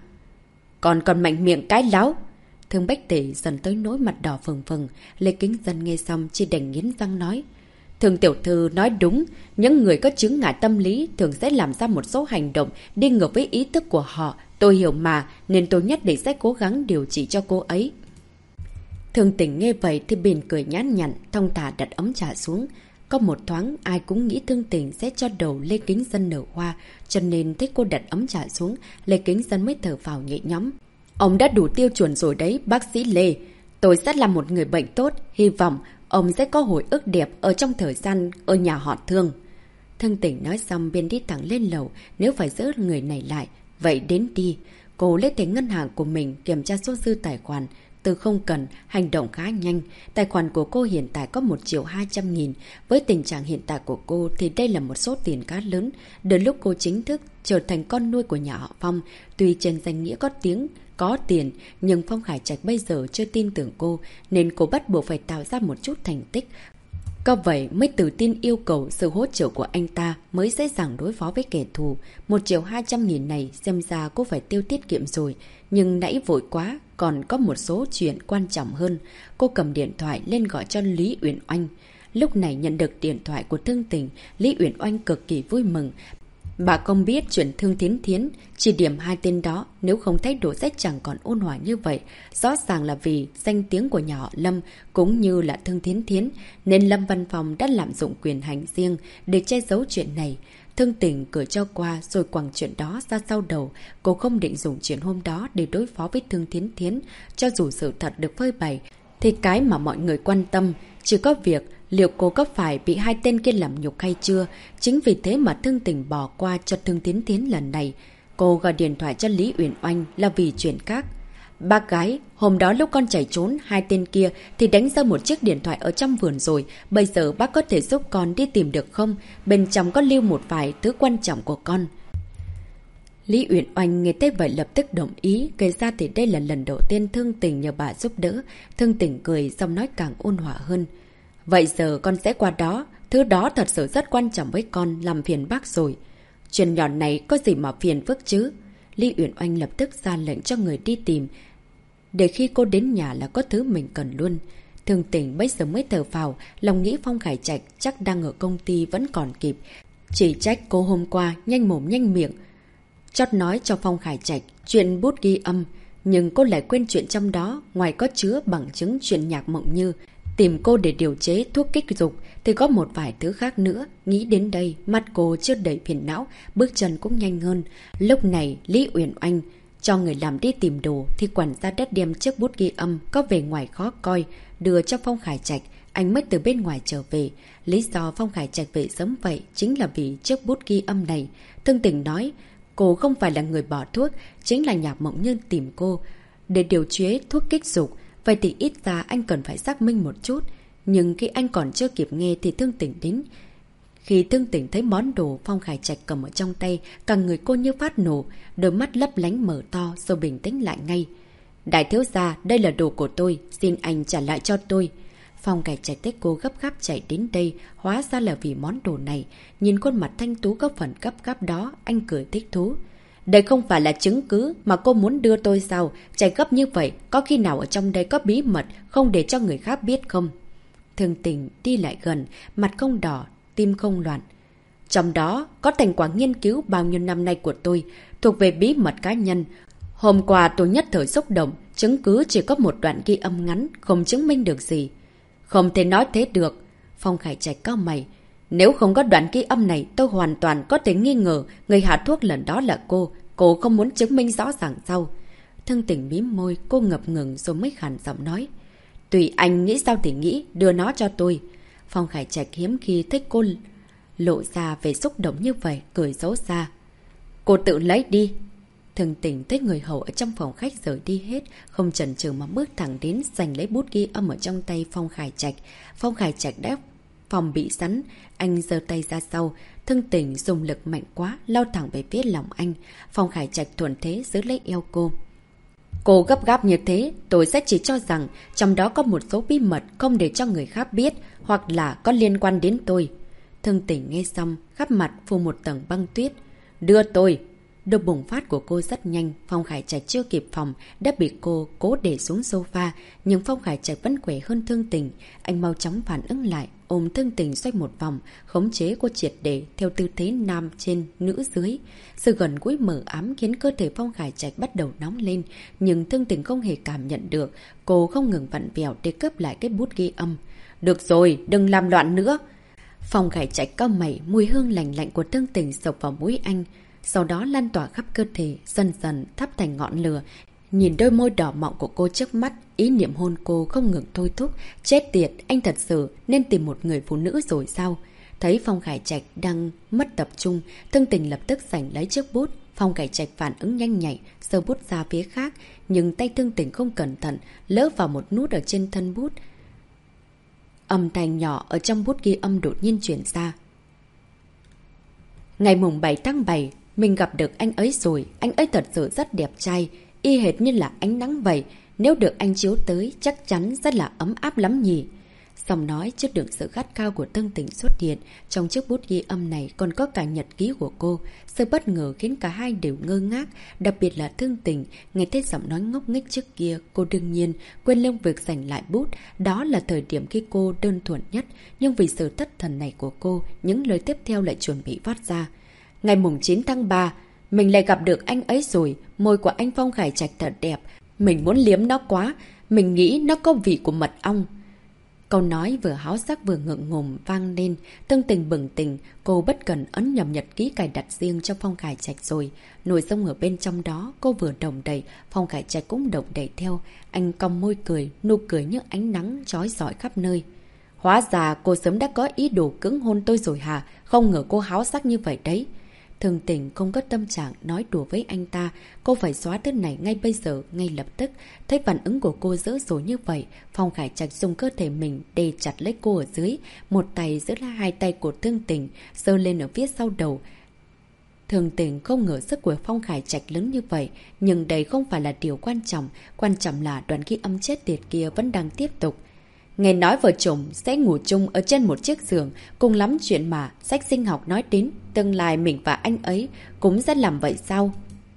Còn mạnh miệng cái láo. Thương Bách Tề dần tới nỗi mặt đỏ phừng phừng. Lê Kính Dân nghe xong chỉ đành nghiến răng nói. Thương tiểu thư nói đúng, những người có chứng ngại tâm lý thường sẽ làm ra một số hành động đi ngược với ý thức của họ. Tôi hiểu mà, nên tôi nhất định sẽ cố gắng điều trị cho cô ấy. Thương Tình nghe vậy thì bền cười nhán nhặn, thong thả đặt ấm trà xuống. Có một thoáng ai cũng nghĩ Thương Tình sẽ cho đầu Lê Kính Dân nở hoa, cho nên thấy cô đặt ấm trà xuống, Lê Kính Dân mới thở phào nhẹ nhõm. Ông đã đủ tiêu chuẩn rồi đấy, bác sĩ Lê. Tôi sẽ là một người bệnh tốt, hy vọng ông sẽ có hồi ức đẹp ở trong thời gian ở nhà họ Thương. Thương Tình nói xong便đi thẳng lên lầu, nếu phải giữ người này lại, vậy đến đi. Cô lấy tiền ngân hàng của mình kiểm tra số dư tài khoản, Từ không cần, hành động khá nhanh. Tài khoản của cô hiện tại có 1.200.000. Với tình trạng hiện tại của cô thì đây là một số tiền khá lớn. Đến lúc cô chính thức trở thành con nuôi của nhà họ Phong, tuy trên danh nghĩa có tiền, nhưng Phong Khải Trạch bây giờ chưa tin tưởng cô, nên cô bắt buộc phải tạo ra một chút thành tích. Có vậy mới tự tin yêu cầu sự hỗ trợ của anh ta mới dễ dàng đối phó với kẻ thù. 1.200.000 này xem ra cô phải tiêu tiết kiệm rồi. Nhưng nãy vội quá, còn có một số chuyện quan trọng hơn. Cô cầm điện thoại lên gọi cho Lý Uyển Oanh. Lúc này nhận được điện thoại của Thương Tình, Lý Uyển Oanh cực kỳ vui mừng. Bà không biết chuyện Thương Thiến Thiến, chỉ điểm hai tên đó, nếu không thái độ sẽ chẳng còn ôn hòa như vậy. Rõ ràng là vì danh tiếng của nhà họ Lâm cũng như là Thương Thiến Thiến, nên Lâm Văn Phong đã lạm dụng quyền hành riêng để che giấu chuyện này. Thương Tình cười cho qua rồi quẳng chuyện đó ra sau đầu. Cô không định dùng chuyện hôm đó để đối phó với Thương Thiến Thiến. Cho dù sự thật được phơi bày, thì cái mà mọi người quan tâm chỉ có việc liệu cô có phải bị hai tên kia làm nhục hay chưa. Chính vì thế mà Thương Tình bỏ qua cho Thương Thiến Thiến lần này. Cô gọi điện thoại cho Lý Uyển Oanh là vì chuyện khác. Bác gái, hôm đó lúc con chạy trốn, hai tên kia thì đánh rơi một chiếc điện thoại ở trong vườn rồi. Bây giờ bác có thể giúp con đi tìm được không? Bên trong có lưu một vài thứ quan trọng của con. Lý Uyển Oanh nghe tới vậy lập tức đồng ý. Kể ra thì đây là lần đầu tiên Thương Tình nhờ bà giúp đỡ. Thương Tình cười, giọng nói càng ôn hòa hơn. Vậy giờ con sẽ qua đó. Thứ đó thật sự rất quan trọng với con, làm phiền bác rồi. Chuyện nhỏ này có gì mà phiền phức chứ? Lý Uyển Oanh lập tức ra lệnh cho người đi tìm, để khi cô đến nhà là có thứ mình cần luôn. Thương Tình bây giờ mới thở phào, lòng nghĩ Phong Khải Trạch chắc đang ở công ty vẫn còn kịp. Chỉ trách cô hôm qua nhanh mồm nhanh miệng chót nói cho Phong Khải Trạch chuyện bút ghi âm, nhưng cô lại quên chuyện trong đó. Ngoài có chứa bằng chứng chuyện Nhạc Mộng Như tìm cô để điều chế thuốc kích dục thì có một vài thứ khác nữa. Nghĩ đến đây, mắt cô chưa đầy phiền não, bước chân cũng nhanh hơn. Lúc này, Lý Uyển Oanh cho người làm đi tìm đồ thì quản gia đất đem chiếc bút ghi âm có vẻ ngoài khó coi, đưa cho Phong Khải Trạch. Anh mới từ bên ngoài trở về. Lý do Phong Khải Trạch về sớm vậy chính là vì chiếc bút ghi âm này. Thương Tình nói cô không phải là người bỏ thuốc, chính là Nhạc Mộng Như tìm cô để điều chế thuốc kích dục. Vậy thì ít ra anh cần phải xác minh một chút. Nhưng khi anh còn chưa kịp nghe thì Thương Tình đến. Khi Thương Tình thấy món đồ Phong Khải Trạch cầm ở trong tay, cả người cô như phát nổ, đôi mắt lấp lánh mở to rồi bình tĩnh lại ngay. Đại thiếu gia, đây là đồ của tôi, xin anh trả lại cho tôi. Phong Khải Trạch thấy cô gấp gáp chạy đến đây, hóa ra là vì món đồ này. Nhìn khuôn mặt thanh tú có phần gấp gáp đó, anh cười thích thú. Đây không phải là chứng cứ mà cô muốn đưa tôi sao? Chạy gấp như vậy, có khi nào ở trong đây có bí mật, không để cho người khác biết không? Thương Tình đi lại gần, mặt không đỏ, tim không loạn. Trong đó có thành quả nghiên cứu bao nhiêu năm nay của tôi, thuộc về bí mật cá nhân. Hôm qua tôi nhất thời xúc động, chứng cứ chỉ có một đoạn ghi âm ngắn, không chứng minh được gì. Không thể nói thế được. Phong Khải Trạch cau mày. Nếu không có đoạn ghi âm này, tôi hoàn toàn có thể nghi ngờ người hạ thuốc lần đó là cô. Cô không muốn chứng minh rõ ràng sao? Thương Tình mím môi, cô ngập ngừng rồi mới khàn giọng nói. Tùy anh nghĩ sao thì nghĩ, đưa nó cho tôi. Phong Khải Trạch hiếm khi thích cô lộ ra về xúc động như vậy, cười xấu xa. Cô tự lấy đi. Thương Tình thấy người hầu ở trong phòng khách rời đi hết, không chần chừ mà bước thẳng đến giành lấy bút ghi âm ở trong tay Phong Khải Trạch. Phong Khải Trạch đã phòng bị sẵn, anh giơ tay ra sau. Thương Tình dùng lực mạnh quá, lao thẳng về phía lòng anh. Phong Khải Trạch thuận thế giữ lấy eo cô. Cô gấp gáp như thế, tôi sẽ chỉ cho rằng trong đó có một số bí mật không để cho người khác biết, hoặc là có liên quan đến tôi. Thương Tình nghe xong, khắp mặt phủ một tầng băng tuyết. Đưa tôi. Độ bùng phát của cô rất nhanh, Phong Khải Trạch chưa kịp phòng, đã bị cô cố để xuống sofa, nhưng Phong Khải Trạch vẫn khỏe hơn Thương Tình. Anh mau chóng phản ứng lại, ôm Thương Tình xoay một vòng, khống chế cô triệt để theo tư thế nam trên, nữ dưới. Sự gần gũi mờ ám khiến cơ thể Phong Khải Trạch bắt đầu nóng lên, nhưng Thương Tình không hề cảm nhận được. Cô không ngừng vặn vẹo để cướp lại cái bút ghi âm. Được rồi, đừng làm loạn nữa. Phong Khải Trạch cau mày, mùi hương lạnh lạnh của Thương Tình sộc vào mũi anh, sau đó lan tỏa khắp cơ thể, dần dần thắp thành ngọn lửa. Nhìn đôi môi đỏ mọng của cô trước mắt, ý niệm hôn cô không ngừng thôi thúc. Chết tiệt, anh thật sự nên tìm một người phụ nữ rồi sao? Thấy Phong Khải Trạch đang mất tập trung, Thương Tình lập tức giành lấy chiếc bút, Phong Khải Trạch phản ứng nhanh nhạy, giơ bút ra phía khác, nhưng tay Thương Tình không cẩn thận, lỡ vào một nút ở trên thân bút. Âm thanh nhỏ ở trong bút ghi âm đột nhiên chuyển ra. Ngày mùng 7 tháng 7, mình gặp được anh ấy rồi, anh ấy thật sự rất đẹp trai, y hệt như là ánh nắng vậy, nếu được anh chiếu tới chắc chắn rất là ấm áp lắm nhỉ. Giọng nói trước được sự khát khao của Thương Tình xuất hiện, trong chiếc bút ghi âm này còn có cả nhật ký của cô. Sự bất ngờ khiến cả hai đều ngơ ngác, đặc biệt là Thương Tình, nghe thấy giọng nói ngốc nghếch trước kia, cô đương nhiên quên luôn việc giành lại bút, đó là thời điểm khi cô đơn thuần nhất, nhưng vì sự thất thần này của cô, những lời tiếp theo lại chuẩn bị phát ra. Ngày mùng 9 tháng 3, mình lại gặp được anh ấy rồi, môi của anh Phong Khải Trạch thật đẹp, mình muốn liếm nó quá, mình nghĩ nó có vị của mật ong. Câu nói vừa háo sắc vừa ngượng ngùng vang lên, Thương Tình bừng tỉnh, cô bất cần ấn nhầm nhật ký cài đặt riêng cho Phong Khải Trạch rồi. Nội dung ở bên trong đó, cô vừa đồng đẩy, Phong Khải Trạch cũng đồng đẩy theo. Anh cong môi cười, nụ cười như ánh nắng chói rọi khắp nơi. Hóa ra cô sớm đã có ý đồ cưỡng hôn tôi rồi hả? Không ngờ cô háo sắc như vậy đấy. Thương Tình không có tâm trạng nói đùa với anh ta, cô phải xóa thứ này ngay bây giờ, ngay lập tức. Thấy phản ứng của cô dữ dội như vậy, Phong Khải Trạch dùng cơ thể mình đè chặt lấy cô ở dưới, một tay giữ lại hai tay của Thương Tình, giơ lên ở phía sau đầu. Thương Tình không ngờ sức của Phong Khải Trạch lớn như vậy, nhưng đây không phải là điều quan trọng là đoạn ghi âm chết tiệt kia vẫn đang tiếp tục. Nghe nói vợ chồng sẽ ngủ chung ở trên một chiếc giường, cùng lắm chuyện mà sách sinh học nói đến, tương lai mình và anh ấy cũng sẽ làm vậy sao?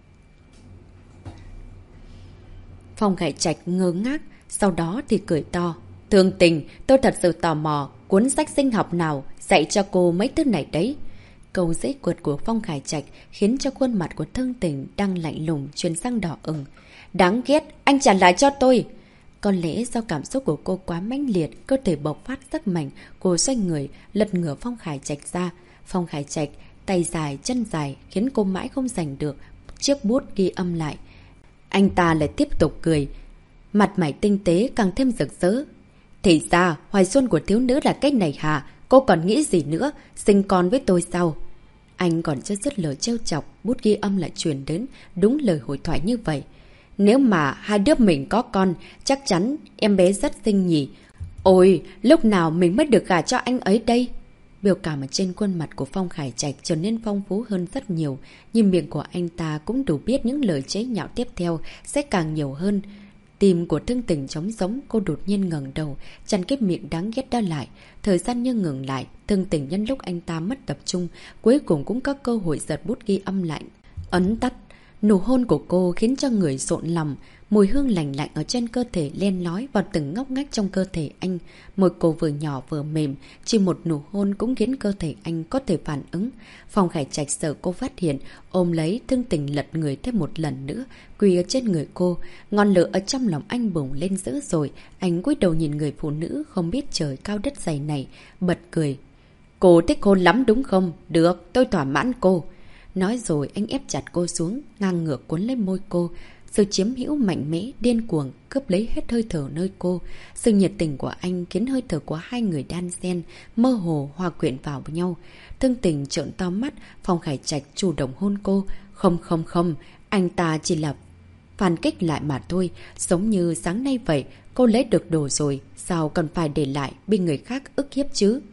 Phong Khải Trạch ngơ ngác, sau đó thì cười to. Thương Tình, tôi thật sự tò mò, cuốn sách sinh học nào dạy cho cô mấy thứ này đấy? Câu dễ quật của Phong Khải Trạch khiến cho khuôn mặt của Thương Tình đang lạnh lùng chuyển sang đỏ ửng. Đáng ghét, anh trả lại cho tôi! Có lẽ do cảm xúc của cô quá mãnh liệt, cơ thể bộc phát rất mạnh, cô xoay người, lật ngửa Phong Khải Trạch ra. Phong Khải Trạch, tay dài, chân dài, khiến cô mãi không giành được chiếc bút ghi âm lại. Anh ta lại tiếp tục cười, mặt mày tinh tế càng thêm rực rỡ. Thì ra, hoài xuân của thiếu nữ là cách này hả? Cô còn nghĩ gì nữa? Sinh con với tôi sao? Anh còn chưa dứt lời trêu chọc, bút ghi âm lại truyền đến, đúng lời hội thoại như vậy. Nếu mà hai đứa mình có con, chắc chắn em bé rất xinh nhỉ. Ôi, lúc nào mình mới được gả cho anh ấy đây? Biểu cảm ở trên khuôn mặt của Phong Khải Trạch trở nên phong phú hơn rất nhiều, nhưng miệng của anh ta cũng đủ biết những lời chế nhạo tiếp theo sẽ càng nhiều hơn. Tim của Thương Tình trống giống, cô đột nhiên ngẩng đầu, chặn cái miệng đáng ghét đó lại. Thời gian như ngừng lại, Thương Tình nhân lúc anh ta mất tập trung, cuối cùng cũng có cơ hội giật bút ghi âm lại. Ấn tắt. Nụ hôn của cô khiến cho người rộn lòng, mùi hương lành lạnh ở trên cơ thể len lói vào từng ngóc ngách trong cơ thể anh. Môi cô vừa nhỏ vừa mềm, chỉ một nụ hôn cũng khiến cơ thể anh có thể phản ứng. Phong Khải Trạch sợ cô phát hiện, ôm lấy Thương Tình lật người thêm một lần nữa, quỳ ở trên người cô. Ngọn lửa ở trong lòng anh bùng lên dữ rồi, anh cúi đầu nhìn người phụ nữ không biết trời cao đất dày này, bật cười. Cô thích hôn lắm đúng không? Được, tôi thỏa mãn cô. Nói rồi anh ép chặt cô xuống, ngang ngược cuốn lấy môi cô. Sự chiếm hữu mạnh mẽ, điên cuồng, cướp lấy hết hơi thở nơi cô. Sự nhiệt tình của anh khiến hơi thở của hai người đan xen, mơ hồ hòa quyện vào với nhau. Thương Tình trợn to mắt, Phong Khải Trạch chủ động hôn cô. Không, anh ta chỉ là phản kích lại mà thôi. Giống như sáng nay vậy, cô lấy được đồ rồi, sao còn phải để lại bị người khác ức hiếp chứ?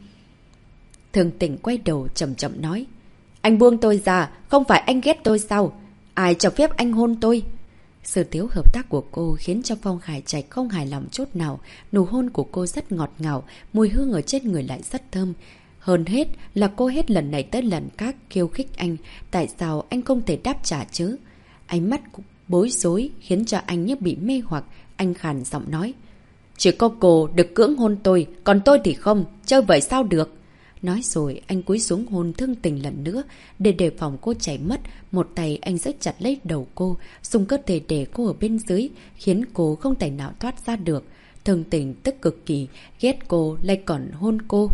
Thương Tình quay đầu chậm chậm nói. Anh buông tôi ra, không phải anh ghét tôi sao? Ai cho phép anh hôn tôi? Sự thiếu hợp tác của cô khiến cho Phong Khải Trạch không hài lòng chút nào. Nụ hôn của cô rất ngọt ngào, mùi hương ở trên người lại rất thơm. Hơn hết là cô hết lần này tới lần khác khiêu khích anh. Tại sao anh không thể đáp trả chứ? Ánh mắt bối rối khiến cho anh như bị mê hoặc. Anh khàn giọng nói. Chỉ có cô được cưỡng hôn tôi, còn tôi thì không. Chơi vậy sao được? Nói rồi anh cúi xuống hôn Thương Tình lần nữa. Để đề phòng cô chảy mất, một tay anh giữ chặt lấy đầu cô, dùng cơ thể để cô ở bên dưới, khiến cô không thể nào thoát ra được. Thương Tình tức cực kỳ, ghét cô lại còn hôn cô.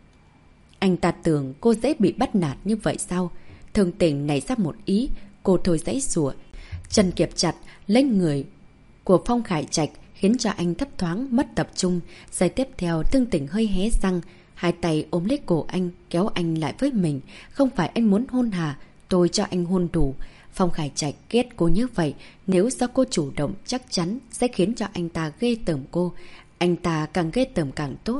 Anh ta tưởng cô dễ bị bắt nạt như vậy sao? Thương Tình nảy ra một ý, cô thôi giãy giụa, chân kẹp chặt lấy người của Phong Khải Trạch, khiến cho anh thấp thoáng mất tập trung. Giây tiếp theo Thương Tình hơi hé răng, hai tay ôm lấy cổ anh, kéo anh lại với mình. Không phải anh muốn hôn hả? Tôi cho anh hôn đủ. Phong Khải Trạch ghét cô như vậy, nếu do cô chủ động chắc chắn sẽ khiến cho anh ta ghê tởm cô. Anh ta càng ghê tởm càng tốt.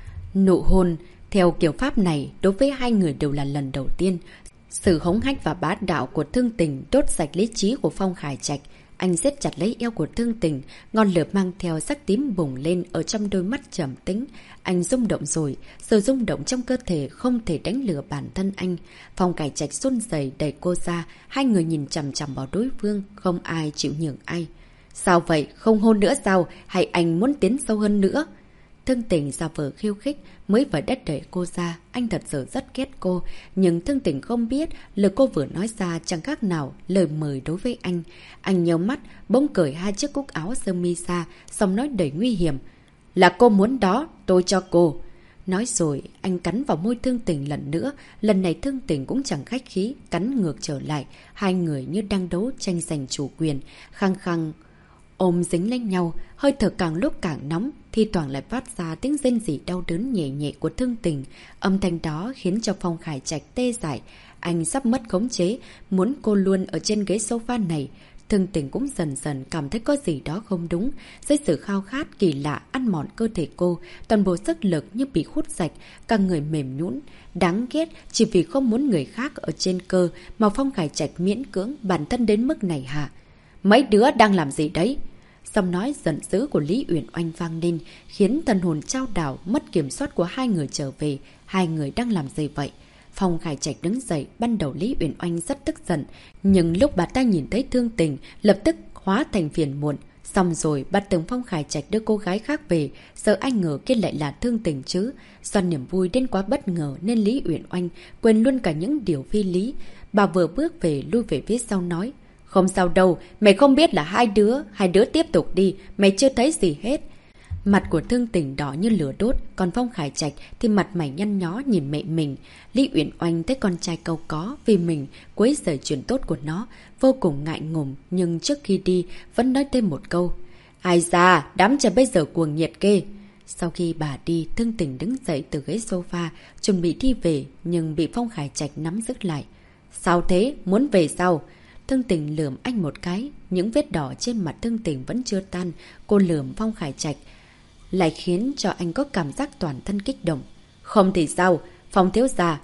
Nụ hôn theo kiểu pháp này đối với hai người đều là lần đầu tiên. Sự hống hách và bá đạo của Thương Tình đốt sạch lý trí của Phong Khải Trạch. Anh siết chặt lấy eo của Thương Tình, ngọn lửa mang theo sắc tím bùng lên ở trong đôi mắt trầm tĩnh. Anh rung động rồi, sự rung động trong cơ thể không thể đánh lừa bản thân anh. Phong Khải Trạch run rẩy đẩy cô ra, hai người nhìn chằm chằm vào đối phương, không ai chịu nhường ai. Sao vậy, không hôn nữa sao, hay anh muốn tiến sâu hơn nữa? Thương Tình ra vờ khiêu khích, mới vào đất đẩy cô ra, anh thật sự rất ghét cô. Nhưng Thương Tình không biết, lời cô vừa nói ra chẳng khác nào lời mời đối với anh. Anh nhíu mắt, bỗng cởi hai chiếc cúc áo sơ mi ra, xong nói đầy nguy hiểm. Là cô muốn đó, tôi cho cô. Nói rồi, anh cắn vào môi Thương Tình lần nữa. Lần này Thương Tình cũng chẳng khách khí, cắn ngược trở lại. Hai người như đang đấu tranh giành chủ quyền, khăng khăng ôm dính lên nhau, hơi thở càng lúc càng nóng, thi thoảng lại phát ra tiếng rên rỉ đau đớn nhẹ nhẹ của Thương Tình. Âm thanh đó khiến cho Phong Khải Trạch tê dại. Anh sắp mất khống chế, muốn cô luôn ở trên ghế sofa này. Thương Tình cũng dần dần cảm thấy có gì đó không đúng. Dưới sự khao khát kỳ lạ ăn mòn cơ thể cô, toàn bộ sức lực như bị hút sạch, cả người mềm nhũn. Đáng ghét, chỉ vì không muốn người khác ở trên cơ mà Phong Khải Trạch miễn cưỡng bản thân đến mức này hả? Mấy đứa đang làm gì đấy? Giọng nói giận dữ của Lý Uyển Oanh vang lên, khiến thần hồn trao đảo, mất kiểm soát của hai người trở về. Hai người đang làm gì vậy? Phong Khải Trạch đứng dậy, ban đầu Lý Uyển Oanh rất tức giận, nhưng lúc bà ta nhìn thấy Thương Tình, lập tức hóa thành phiền muộn. Xong rồi, bà tưởng Phong Khải Trạch đưa cô gái khác về, sợ anh ngờ kia lại là Thương Tình chứ. Do niềm vui đến quá bất ngờ nên Lý Uyển Oanh quên luôn cả những điều phi lý. Bà vừa bước về, lui về phía sau nói. Không sao đâu, mày không biết là hai đứa tiếp tục đi, mày chưa thấy gì hết. Mặt của Thương Tình đỏ như lửa đốt, còn Phong Khải Trạch thì mặt mày nhăn nhó nhìn mẹ mình. Lý Uyển Oanh thấy con trai câu có vì mình quấy rầy chuyện tốt của nó, vô cùng ngại ngùng, nhưng trước khi đi vẫn nói thêm một câu. Ai da, đám trẻ bây giờ cuồng nhiệt ghê. Sau khi bà đi, Thương Tình đứng dậy từ ghế sofa, chuẩn bị đi về, nhưng bị Phong Khải Trạch nắm giữ lại. Sao thế, muốn về sao? Thương Tình lườm anh một cái, những vết đỏ trên mặt Thương Tình vẫn chưa tan. Cô lườm Phong Khải Trạch lại khiến cho anh có cảm giác toàn thân kích động. Không thì sao, Phong thiếu gia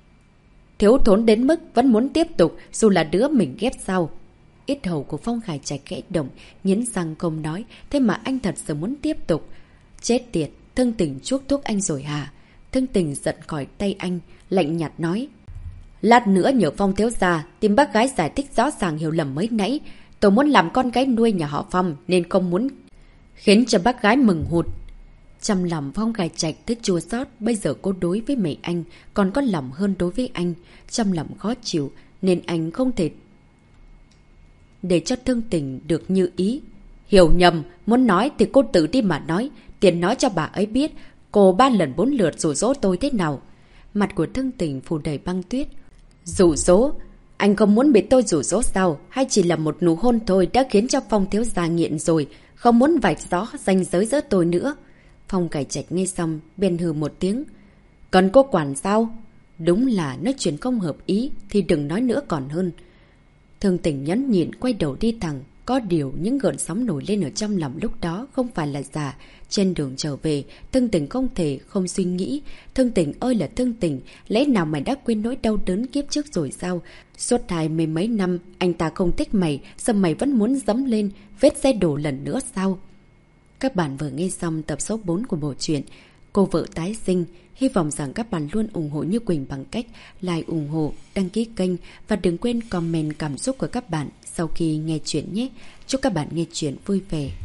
thiếu thốn đến mức vẫn muốn tiếp tục dù là đứa mình ghét sao? Ít hầu của Phong Khải Trạch khẽ động, nghiến răng không nói, thế mà anh thật sự muốn tiếp tục. Chết tiệt, Thương Tình chuốc thuốc anh rồi hả? Thương Tình giận khỏi tay anh, lạnh nhạt nói. Lát nữa nhờ Phong thiếu gia tìm bác gái giải thích rõ ràng hiểu lầm mới nãy. Tôi muốn làm con gái nuôi nhà họ Phong nên không muốn khiến cho bác gái mừng hụt. Trong lòng Phong Khải Trạch thích chua xót, bây giờ cô đối với mẹ anh còn có lòng hơn đối với anh. Trong lòng khó chịu nên anh không thể để cho Thương Tình được như ý. Hiểu nhầm, muốn nói thì cô tự đi mà nói. Tiền nói cho bà ấy biết cô 3 lần 4 lượt rủ dỗ tôi thế nào. Mặt của Thương Tình phủ đầy băng tuyết. Rủ dỗ? Anh không muốn bị tôi rủ dỗ sao? Hay chỉ là một nụ hôn thôi đã khiến cho Phong thiếu gia nghiện rồi, không muốn vạch rõ ranh giới giữa tôi nữa. Phong Khải Trạch nghe xong, bèn hừ một tiếng. Còn cô quản sao? Đúng là nói chuyện không hợp ý thì đừng nói nữa còn hơn. Thương Tình nhẫn nhịn quay đầu đi thẳng. Có điều những gợn sóng nổi lên ở trong lòng lúc đó không phải là giả. Trên đường trở về, Thương Tình không thể không suy nghĩ. Thương Tình ơi là Thương Tình, lẽ nào mày đã quên nỗi đau đớn kiếp trước rồi sao? Suốt 20 mấy năm, anh ta không thích mày, sao mày vẫn muốn dẫm lên vết xe đổ lần nữa sao? Các bạn vừa nghe xong tập số 4 của bộ truyện Cô vợ tái sinh. Hy vọng rằng các bạn luôn ủng hộ Như Quỳnh bằng cách like, ủng hộ, đăng ký kênh và đừng quên comment cảm xúc của các bạn sau khi nghe chuyện nhé. Chúc các bạn nghe chuyện vui vẻ.